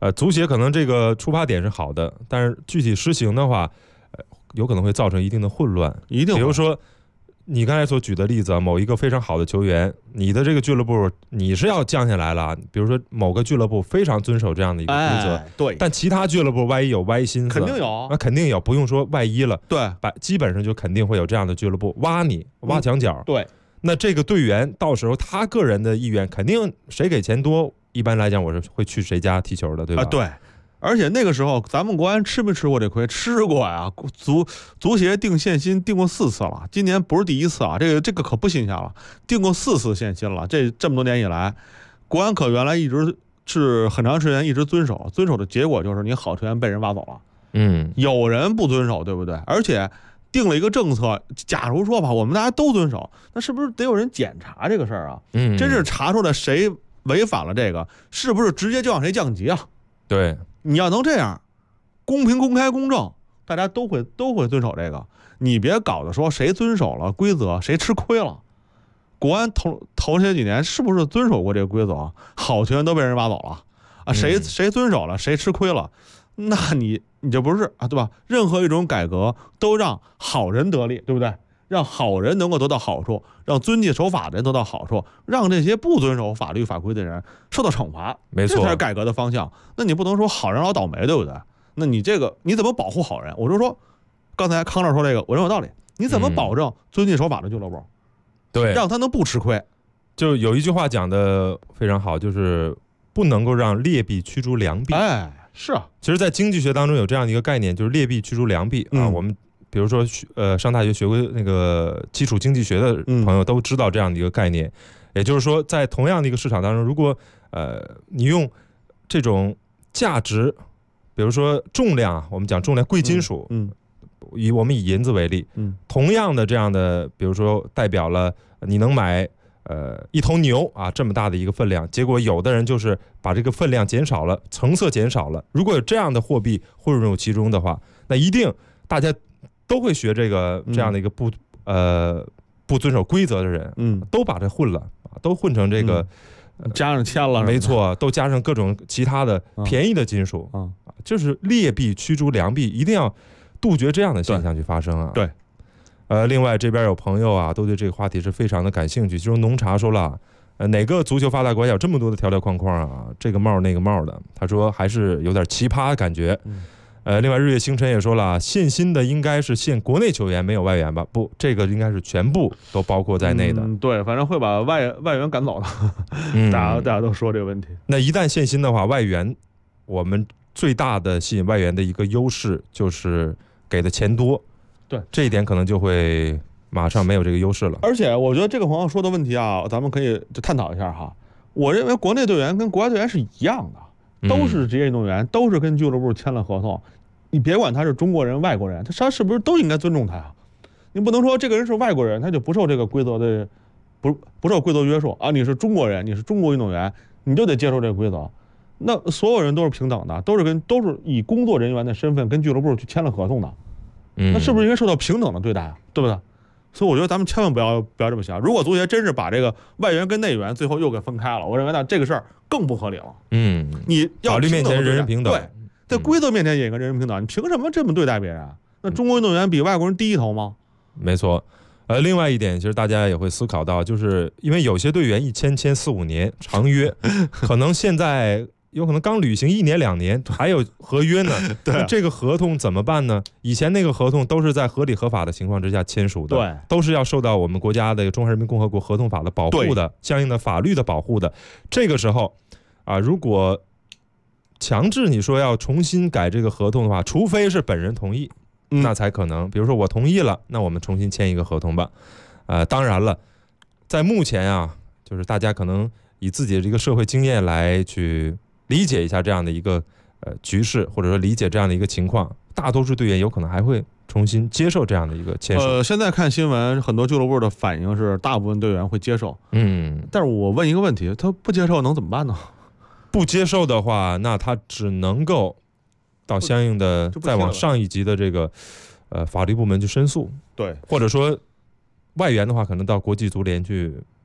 足协可能这个出发点是好的，但是具体实行的话，有可能会造成一定的混乱。 一定， 比如说你刚才所举的例子啊，某一个非常好的球员，你的这个俱乐部你是要降下来了，比如说某个俱乐部非常遵守这样的一个规则， 对， 但其他俱乐部万一有歪心思， 肯定有， 那肯定有，不用说万一了， 对， 基本上就肯定会有这样的俱乐部挖你挖墙角， 对。 那这个队员到时候他个人的意愿，肯定谁给钱多，一般来讲我是会去谁家踢球的，对吧？ 对。而且那个时候咱们国安吃没吃过这亏？吃过呀，足协定限薪定过4次了，今年不是第一次啊，这个可不新鲜了，定过4次限薪了。这么多年以来，国安可原来一直是很长时间一直遵守的结果就是你好球员被人挖走了，有人不遵守，对不对？而且定了一个政策，假如说吧，我们大家都遵守，那是不是得有人检查这个事儿啊？真是查出来谁违反了这个，是不是直接就让谁降级啊？ 对， 你要能这样，公平、公开、公正，大家都会遵守这个。你别搞得说谁遵守了规则谁吃亏了。国安头些几年是不是遵守过这个规则？好球员都被人挖走了啊！谁遵守了谁吃亏了？那你这不是啊，对吧？任何一种改革都让好人得利，对不对？让好人能够得到好处，让遵纪守法的人得到好处，让这些不遵守法律法规的人受到惩罚， 没错， 这才是改革的方向。那你不能说好人老倒霉，对不对？那你这个你怎么保护好人？我就说，刚才康老说这个，我认为有道理。你怎么保证遵纪守法的俱乐部？ 对， 让他能不吃亏。 就有一句话讲的非常好，就是不能够让劣币驱逐良币。 哎，是啊， 其实，在经济学当中有这样的一个概念，就是劣币驱逐良币啊。我们比如说上大学学过那个基础经济学的朋友都知道这样的一个概念，也就是说，在同样的一个市场当中，如果你用这种价值，比如说重量，我们讲重量贵金属，我们以银子为例，同样的这样的，比如说代表了你能买一头牛啊这么大的一个分量，结果有的人就是把这个分量减少了，成色减少了。如果有这样的货币混入其中的话，那一定大家都会学这样的一个不遵守规则的人，都把这混了，都混成这个加上铅了， 没错，都加上各种其他的便宜的金属，就是劣币驱逐良币，一定要杜绝这样的现象去发生啊。 对， 另外这边有朋友啊，都对这个话题是非常的感兴趣。其中农茶说了，哪个足球发达国家有这么多的条条框框啊？这个帽那个帽的，他说还是有点奇葩感觉。另外日月星辰也说了，限薪的应该是限国内球员，没有外援吧？不，这个应该是全部都包括在内的。 对，反正会把外援赶走的。大家都说这个问题。 那一旦限薪的话，外援我们最大的吸引外援的一个优势就是给的钱多。 对， 这一点可能就会马上没有这个优势了。 而且我觉得这个朋友说的问题啊，咱们可以就探讨一下哈。我认为国内队员跟国外队员是一样的，都是职业运动员，都是跟俱乐部签了合同。你别管他是中国人、外国人，他是不是都应该尊重他呀？你不能说这个人是外国人，他就不受这个规则的不受规则约束啊！你是中国人，你是中国运动员，你就得接受这个规则。那所有人都是平等的，都是以工作人员的身份跟俱乐部去签了合同的。那是不是应该受到平等的对待啊？对不对？所以我觉得咱们千万不要这么想。如果足协真是把这个外援跟内援最后又给分开了，我认为那这个事儿更不合理了。你要法律面前人人平等， 对，在规则面前也应该人人平等。你凭什么这么对待别人？那中国运动员比外国人低一头吗？ 没错。另外一点，其实大家也会思考到，就是因为有些队员一签4-5年长约，可能现在有可能刚履行1年2年，还有合约呢。 对， 那这个合同怎么办呢？以前那个合同都是在合理合法的情况之下签署的， 对， 都是要受到我们国家的《中华人民共和国合同法》的保护的，相应的法律的保护的。这个时候啊，如果强制你说要重新改这个合同的话，除非是本人同意，那才可能。比如说我同意了，那我们重新签一个合同吧。当然了，在目前啊，就是大家可能以自己的这个社会经验来去理解一下这样的一个局势，或者说理解这样的一个情况，大多数队员有可能还会重新接受这样的一个签署。 现在看新闻，很多俱乐部的反应是大部分队员会接受。但是我问一个问题，他不接受能怎么办呢？ 不接受的话，那他只能够到相应的再往上一级的这个法律部门去申诉。 对， 或者说外援的话，可能到国际足联去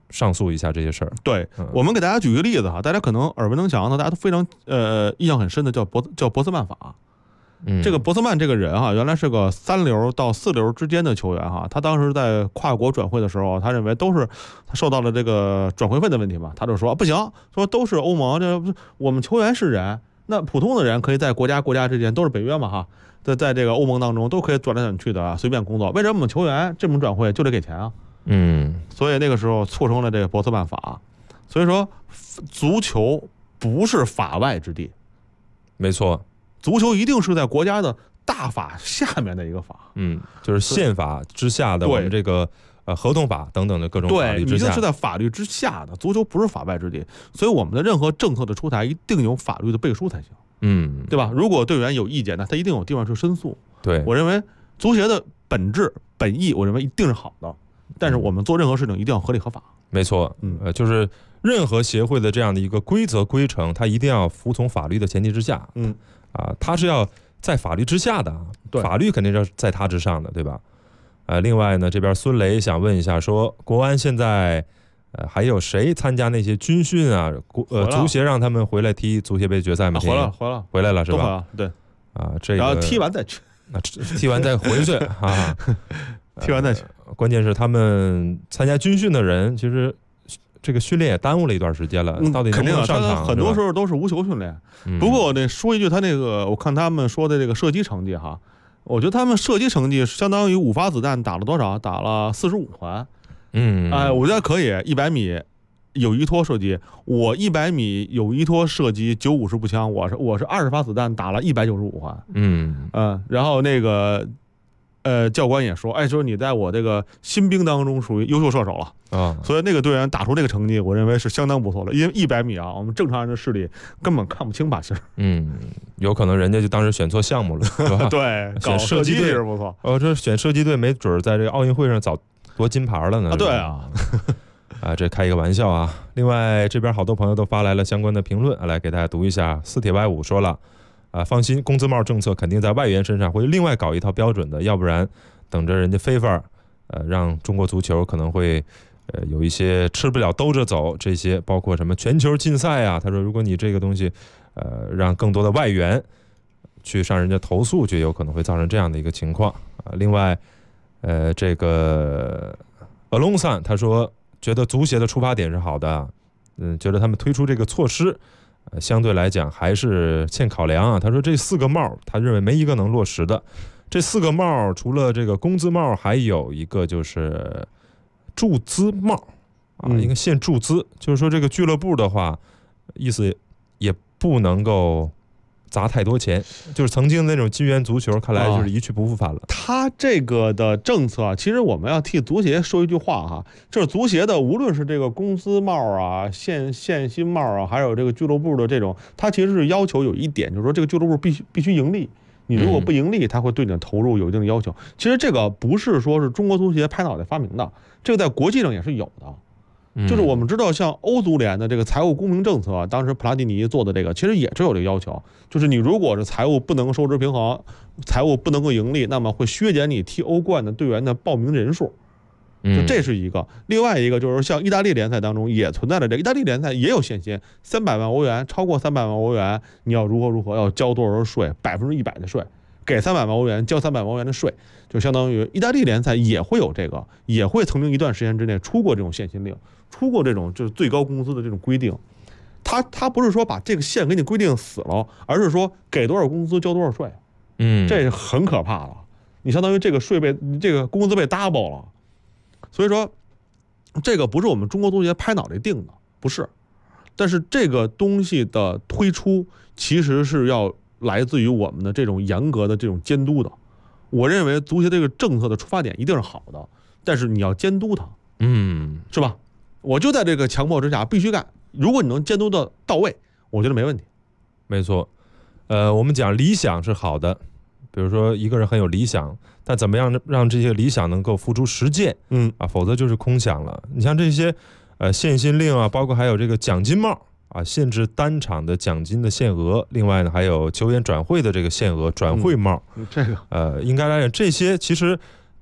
上诉一下这些事儿。 对，我们给大家举个例子哈，大家可能耳闻能详的，大家都非常印象很深的叫博斯曼法。这个博斯曼这个人哈，原来是个3流到4流之间的球员哈。他当时在跨国转会的时候，他认为都是他受到了这个转会费的问题嘛，他就说不行，说都是欧盟，这我们球员是人，那普通的人可以在国家之间都是北约嘛哈，在这个欧盟当中都可以转来转去的，随便工作。为什么我们球员这么转会就得给钱啊？所以那个时候促成了这个博斯曼法。所以说，足球不是法外之地， 没错。 足球一定是在国家的大法下面的一个法， 就是宪法之下的我们这个合同法等等的各种法律之下， 对，一定是在法律之下的。足球不是法外之地，所以我们的任何政策的出台一定有法律的背书才行，对吧？如果队员有意见呢，他一定有地方去申诉。 对， 我认为足协的本意，我认为一定是好的，但是我们做任何事情一定要合理合法。 没错，就是任何协会的这样的一个规则规程，它一定要服从法律的前提之下，它是要在法律之下的，法律肯定是在它之上的，对吧？另外呢，这边孙雷想问一下，说国安现在还有谁参加那些军训啊？足协让他们回来踢足协杯决赛吗？回来了是吧？ 都回来了，对这个然后踢完再去， 踢完再回去啊， 踢完再去。 关键是他们参加军训的人，其实这个训练也耽误了一段时间了，到底能不能上场？ 很多时候都是无球训练。不过我得说一句，他那个我看他们说的这个射击成绩哈，我觉得他们射击成绩相当于5发子弹打了多少？打了45环。我觉得可以。100米有一托射击，我100米有一托射击950步枪，我是20发子弹打了195环。然后那个教官也说，说你在我这个新兵当中属于优秀射手了啊，所以那个队员打出这个成绩，我认为是相当不错的。因为100米啊，我们正常人的视力根本看不清靶心。 有可能人家就当时选错项目了，是吧？ 对， 选射击队是不错。 这选射击队没准在这个奥运会上早夺金牌了呢。 对啊， 这开一个玩笑啊。另外，这边好多朋友都发来了相关的评论，来给大家读一下。四铁歪五说了。放心，工资帽政策肯定在外援身上会另外搞一套标准的，要不然等着人家非法让中国足球可能会有一些吃不了兜着走，这些包括什么全球竞赛啊。他说，如果你这个东西让更多的外援去向人家投诉，就有可能会造成这样的一个情况另外，这个Alonso他说，觉得足协的出发点是好的，觉得他们推出这个措施。相对来讲还是欠考量啊。他说这4个帽，他认为没一个能落实的。这4个帽除了这个工资帽，还有一个就是注资帽应该限注资，就是说这个俱乐部的话，意思也不能够砸太多钱，就是曾经那种金元足球，看来就是一去不复返了。 他这个的政策，其实我们要替足协说一句话哈，就是足协的无论是这个工资帽啊、限薪帽啊，还有这个俱乐部的这种，他其实是要求有一点，就是说这个俱乐部必须盈利。你如果不盈利，他会对你的投入有一定的要求。其实这个不是说是中国足协拍脑袋发明的，这个在国际上也是有的。就是我们知道，像欧足联的这个财务公平政策，当时普拉蒂尼做的这个，其实也是有这个要求，就是你如果是财务不能收支平衡，财务不能够盈利，那么会削减你踢欧冠的队员的报名人数。就这是一个。另外一个就是像意大利联赛当中也存在着这个，意大利联赛也有限薪，300万欧元，超过300万欧元，你要如何要交多少税，100%的税。给300万欧元，交300万欧元的税，就相当于意大利联赛也会有这个，也会曾经一段时间之内出过这种限薪令，出过这种就是最高工资的这种规定。他不是说把这个线给你规定死了，而是说给多少工资交多少税。这是很可怕了。你相当于这个这个工资被 double 了。所以说，这个不是我们中国足协拍脑袋定的，不是。但是这个东西的推出，其实是要来自于我们的这种严格的这种监督的。我认为足协这个政策的出发点一定是好的，但是你要监督它，是吧？我就在这个强迫之下必须干。如果你能监督的到位，我觉得没问题。 没错，我们讲理想是好的，比如说一个人很有理想，但怎么样让这些理想能够付诸实践？否则就是空想了。你像这些限薪令啊，包括还有这个奖金帽啊，限制单场的奖金的限额，另外呢还有球员转会的这个限额转会帽。 这个应该来讲这些其实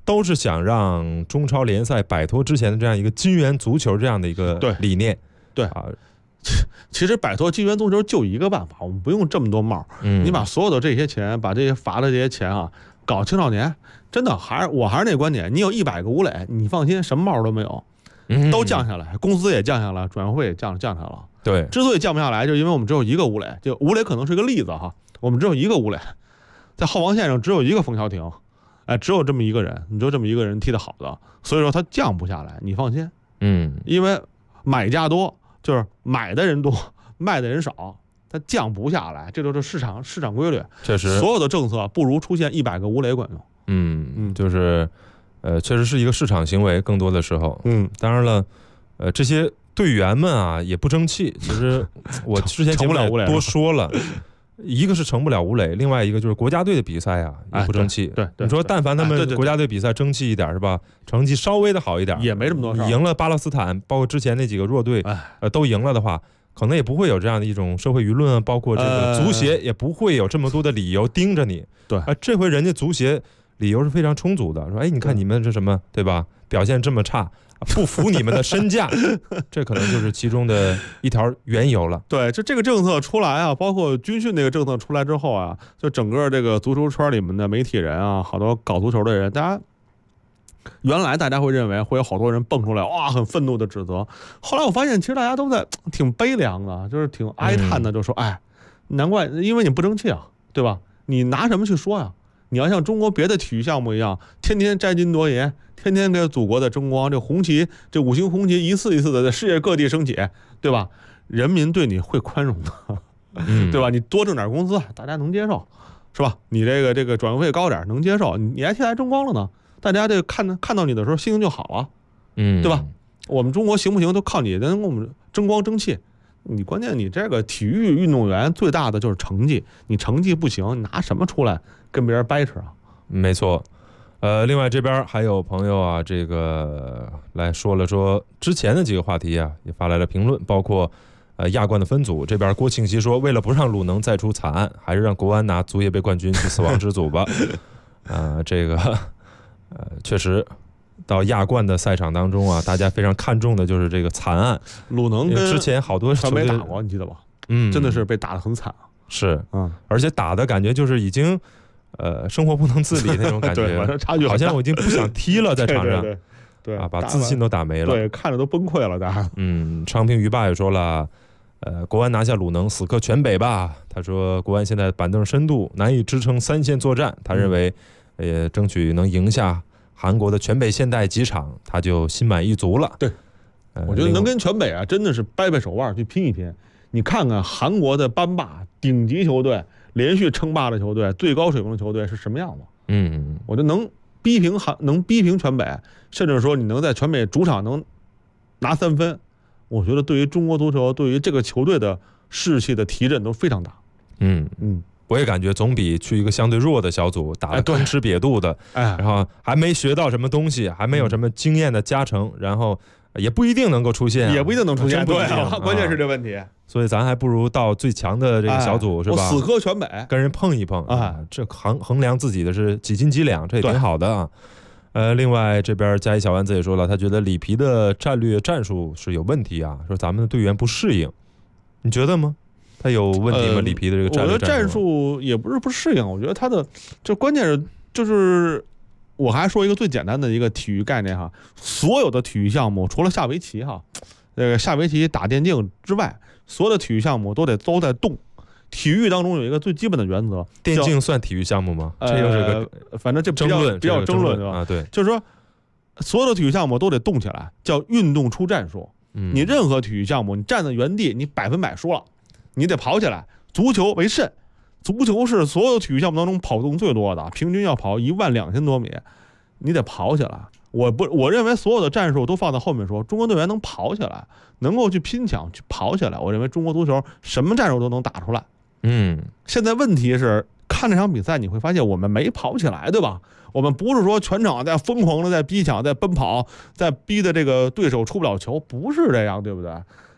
都是想让中超联赛摆脱之前的这样一个金元足球这样的一个理念。 对啊，其实摆脱金元足球就一个办法，我们不用这么多帽。你把所有的这些钱，把这些罚的这些钱啊，搞青少年，真的我还是那观点，你有100个吴磊，你放心，什么帽都没有，都降下来，工资也降下来，转会也降下来了。 对， 之所以降不下来，就是因为我们只有一个吴磊，就吴磊可能是个例子哈，我们只有一个吴磊，在后防线上只有一个冯潇霆。只有这么一个人，你就这么一个人踢得好的，所以说他降不下来，你放心。因为买家多，就是买的人多，卖的人少，他降不下来，这就是市场规律。 确实， 所有的政策不如出现100个吴磊管用。 就是确实是一个市场行为，更多的时候。当然了，这些队员们啊也不争气。其实我之前节目里多说了。一个是成不了吴磊，另外一个就是国家队的比赛啊也不争气。 对， 你说但凡他们国家队比赛争气一点是吧，成绩稍微的好一点， 也没这么多事儿。 赢了巴勒斯坦，包括之前那几个弱队，都赢了的话，可能也不会有这样的一种社会舆论啊，包括这个足协也不会有这么多的理由盯着你。 对， 这回人家足协理由是非常充足的，说你看你们这什么对吧，表现这么差。不服你们的身价，这可能就是其中的一条缘由了。 对，就这个政策出来啊，包括军训那个政策出来之后啊，就整个这个足球圈里面的媒体人啊，好多搞足球的人，原来大家会认为会有好多人蹦出来，哇，很愤怒的指责。后来我发现，其实大家都在挺悲凉的，就是挺哀叹的，就说，难怪，因为你不争气啊，对吧？你拿什么去说呀？你要像中国别的体育项目一样，天天摘金夺银，天天给祖国的争光，这红旗，这5星红旗一次一次的在世界各地升起，对吧？人民对你会宽容的，对吧？你多挣点工资，大家能接受，是吧？你这个转会费高点能接受，你还替来争光了呢，大家这看到你的时候心情就好了，对吧？我们中国行不行都靠你能跟我们争光争气。你关键你这个体育运动员最大的就是成绩，你成绩不行，你拿什么出来跟别人掰扯啊？ 没错。另外这边还有朋友啊，这个来说了说之前的几个话题啊，也发来了评论，包括亚冠的分组这边，郭庆熙说，为了不让鲁能再出惨案，还是让国安拿足协杯冠军去死亡之组吧。这个确实。到亚冠的赛场当中啊，大家非常看重的就是这个惨案。 鲁能跟之前好多传媒打过，你记得吧？真的是被打得很惨啊。 是，而且打的感觉就是已经，生活不能自理那种感觉， 差距好像我已经不想踢了，在场上， 对把自信都打没了， 对，看着都崩溃了，大家。 昌平鱼爸也说了，国安拿下鲁能，死磕全北吧。他说，国安现在板凳深度难以支撑3线作战，他认为，争取能赢下韩国的全北现代几场，他就心满意足了。 对，我觉得能跟全北啊，真的是掰掰手腕去拼一拼。你看看韩国的班霸顶级球队，连续称霸的球队，最高水平的球队是什么样子？我觉得能逼平全北，甚至说你能在全北主场能拿3分，我觉得对于中国足球，对于这个球队的士气的提振都非常大。 我也感觉总比去一个相对弱的小组打得吭哧瘪肚的，然后还没学到什么东西，还没有什么经验的加成，然后也不一定能够出现， 也不一定能出现，对，关键是这问题。 所以咱还不如到最强的这个小组，是吧？ 死磕全北， 跟人碰一碰这衡量自己的是几斤几两，这也挺好的啊。另外这边加一小丸子也说了，他觉得里皮的战术是有问题啊，说咱们的队员不适应，你觉得吗？他有问题吗？里皮的这个战术？ 我觉得战术也不是不适应，我觉得他的这关键是就是我还说一个最简单的一个体育概念哈，所有的体育项目除了下围棋哈，下围棋打电竞之外，所有的体育项目都在动。体育当中有一个最基本的原则， 电竞算体育项目吗？这又是个反正这比较争论啊，对， 就是说所有的体育项目都得动起来，叫运动出战术。你任何体育项目，你站在原地，你100%输了。你得跑起来，足球为甚？足球是所有体育项目当中跑动最多的，平均要跑12000多米，你得跑起来。我认为所有的战术都放在后面说，中国队员能跑起来，能够去拼抢，去跑起来，我认为中国足球什么战术都能打出来。现在问题是看这场比赛，你会发现我们没跑起来，对吧？我们不是说全场在疯狂的在逼抢，在奔跑，在逼的这个对手出不了球，不是这样，对不对？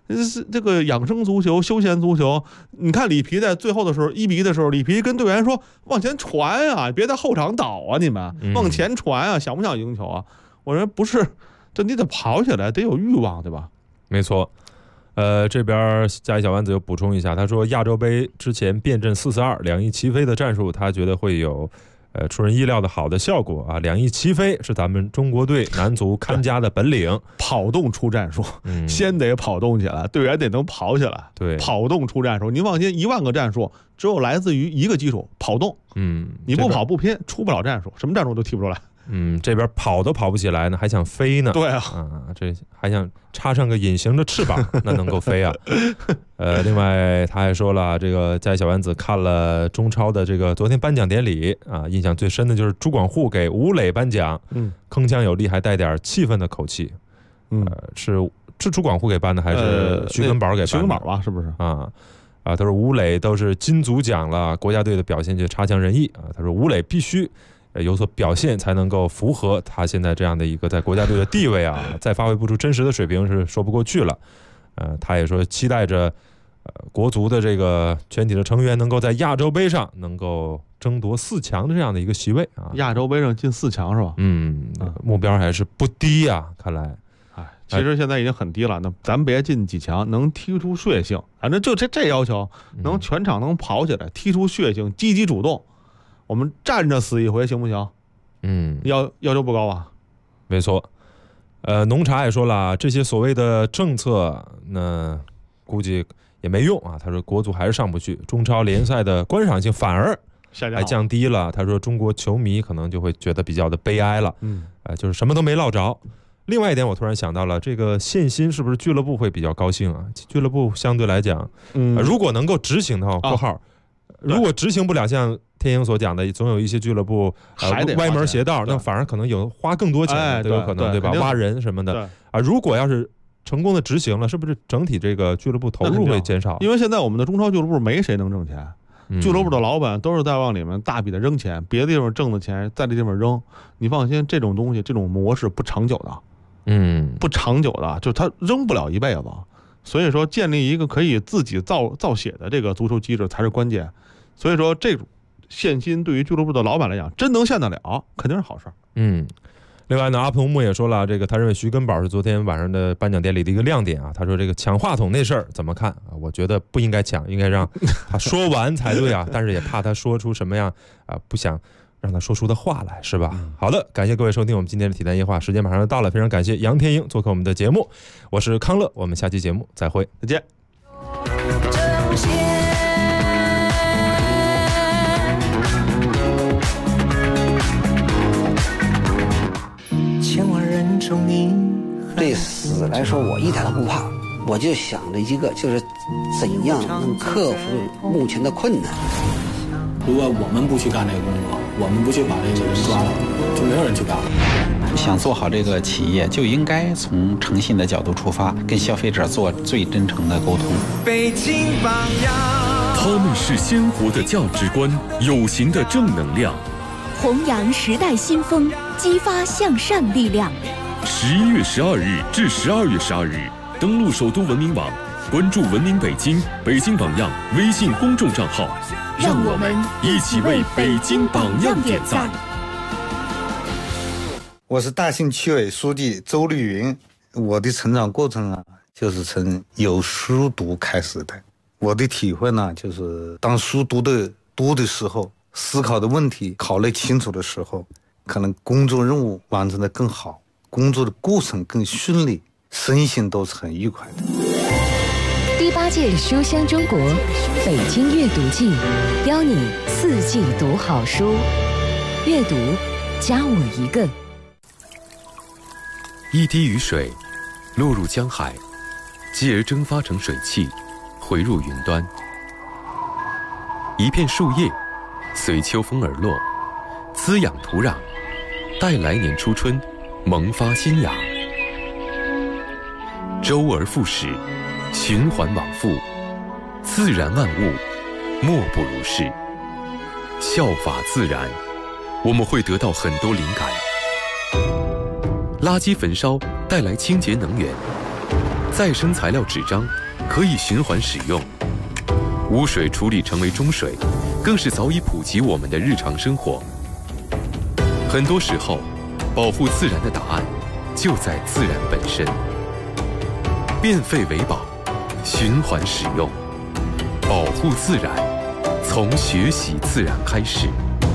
这个养生足球、休闲足球。你看里皮在最后的时候1-1的时候，里皮跟队员说：“往前传啊，别在后场倒啊，你们往前传啊，想不想赢球啊？”我说不是，这你得跑起来，得有欲望，对吧？ 没错。这边嘉义小丸子又补充一下，他说亚洲杯之前变阵4-4-2两翼齐飞的战术，他觉得会有出人意料的好的效果啊。两翼齐飞是咱们中国队男足看家的本领， 跑动出战术，先得跑动起来，队员得能跑起来。 对， 跑动出战术，您放心，1万个战术只有来自于一个基础，跑动。你不跑不拼，出不了战术，什么战术都踢不出来。 这边跑都跑不起来呢，还想飞呢？ 对啊， 这还想插上个隐形的翅膀，那能够飞啊？另外他还说了，这个嘉义小丸子看了中超的这个昨天颁奖典礼啊，印象最深的就是朱广沪给吴磊颁奖，铿锵有力，还带点气愤的口气。是朱广沪给颁的，还是徐根宝给颁的？ 徐根宝吧，是不是？ 他说吴磊都是金足奖了，国家队的表现却差强人意啊。他说吴磊必须有所表现才能够符合他现在这样的一个在国家队的地位啊，再发挥不出真实的水平是说不过去了。他也说期待着国足的这个全体的成员能够在亚洲杯上能够争夺4强的这样的一个席位啊。 亚洲杯上进4强是吧？ 目标还是不低啊，看来。 其实现在已经很低了，那咱别进几强，能踢出血性，反正就这要求，能全场能跑起来，踢出血性，积极主动。我们站着死一回行不行？要求不高啊。 没错。农茶也说了，这些所谓的政策，那估计也没用啊。他说国足还是上不去，中超联赛的观赏性反而还降低了。他说中国球迷可能就会觉得比较的悲哀了。就是什么都没落着。另外一点，我突然想到了，这个限薪是不是俱乐部会比较高兴啊？俱乐部相对来讲，如果能够执行的话，括号，如果执行不了，像天鹰所讲的，总有一些俱乐部歪门邪道，那反而可能有花更多钱都有可能，对吧？挖人什么的啊。如果要是成功的执行了，是不是整体这个俱乐部投入会减少？ 因为现在我们的中超俱乐部没谁能挣钱，俱乐部的老板都是在往里面大笔的扔钱，别的地方挣的钱在这地方扔。你放心，这种东西这种模式不长久的。不长久的，就是他扔不了一辈子，所以说建立一个可以自己造血的这个足球机制才是关键。所以说这种限薪对于俱乐部的老板来讲，真能限得了，肯定是好事。 另外呢，阿童木也说了，这个他认为徐根宝是昨天晚上的颁奖典礼的一个亮点啊。他说这个抢话筒那事儿怎么看啊？我觉得不应该抢，应该让他说完才对啊。但是也怕他说出什么样不想让他说出的话来，是吧？好的，感谢各位收听我们今天的体坛夜话，时间马上就到了，非常感谢杨天鹰做客我们的节目，我是康乐，我们下期节目再会，再见。 千万人中你，对死来说我一点都不怕，我就想着一个，就是怎样能克服目前的困难。 如果我们不去干这个工作，我们不去把这个人抓了，就没有人去干了。 想做好这个企业，就应该从诚信的角度出发，跟消费者做最真诚的沟通。 北京榜样，他们是鲜活的价值观，有形的正能量， 弘扬时代新风，激发向善力量。 11月12日至12月12日，登录首都文明网，关注文明北京、北京榜样微信公众账号，让我们一起为北京榜样点赞。 我是大兴区委书记周绿云。我的成长过程就是从有书读开始的。我的体会呢，就是当书读的多的时候，思考的问题考虑清楚的时候，可能工作任务完成的更好，工作的过程更顺利，身心都是很愉快的。 第8届书香中国北京阅读季，邀你4季读好书，阅读加我一个。 一滴雨水落入江海，继而蒸发成水汽，回入云端。一片树叶随秋风而落，滋养土壤，待来年初春萌发新芽。周而复始，循环往复，自然万物莫不如是。效法自然，我们会得到很多灵感。垃圾焚烧带来清洁能源， 再生材料纸张可以循环使用，污水处理成为中水，更是早已普及我们的日常生活。很多时候，保护自然的答案就在自然本身。变废为宝，循环使用，保护自然，从学习自然开始。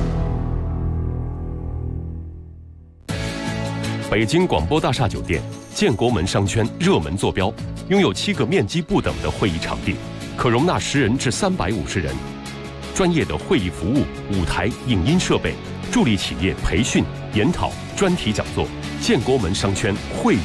北京广播大厦酒店建国门商圈热门坐标，拥有7个面积不等的会议场地，可容纳10人至350人。专业的会议服务、舞台、影音设备，助力企业培训、研讨、专题讲座。建国门商圈会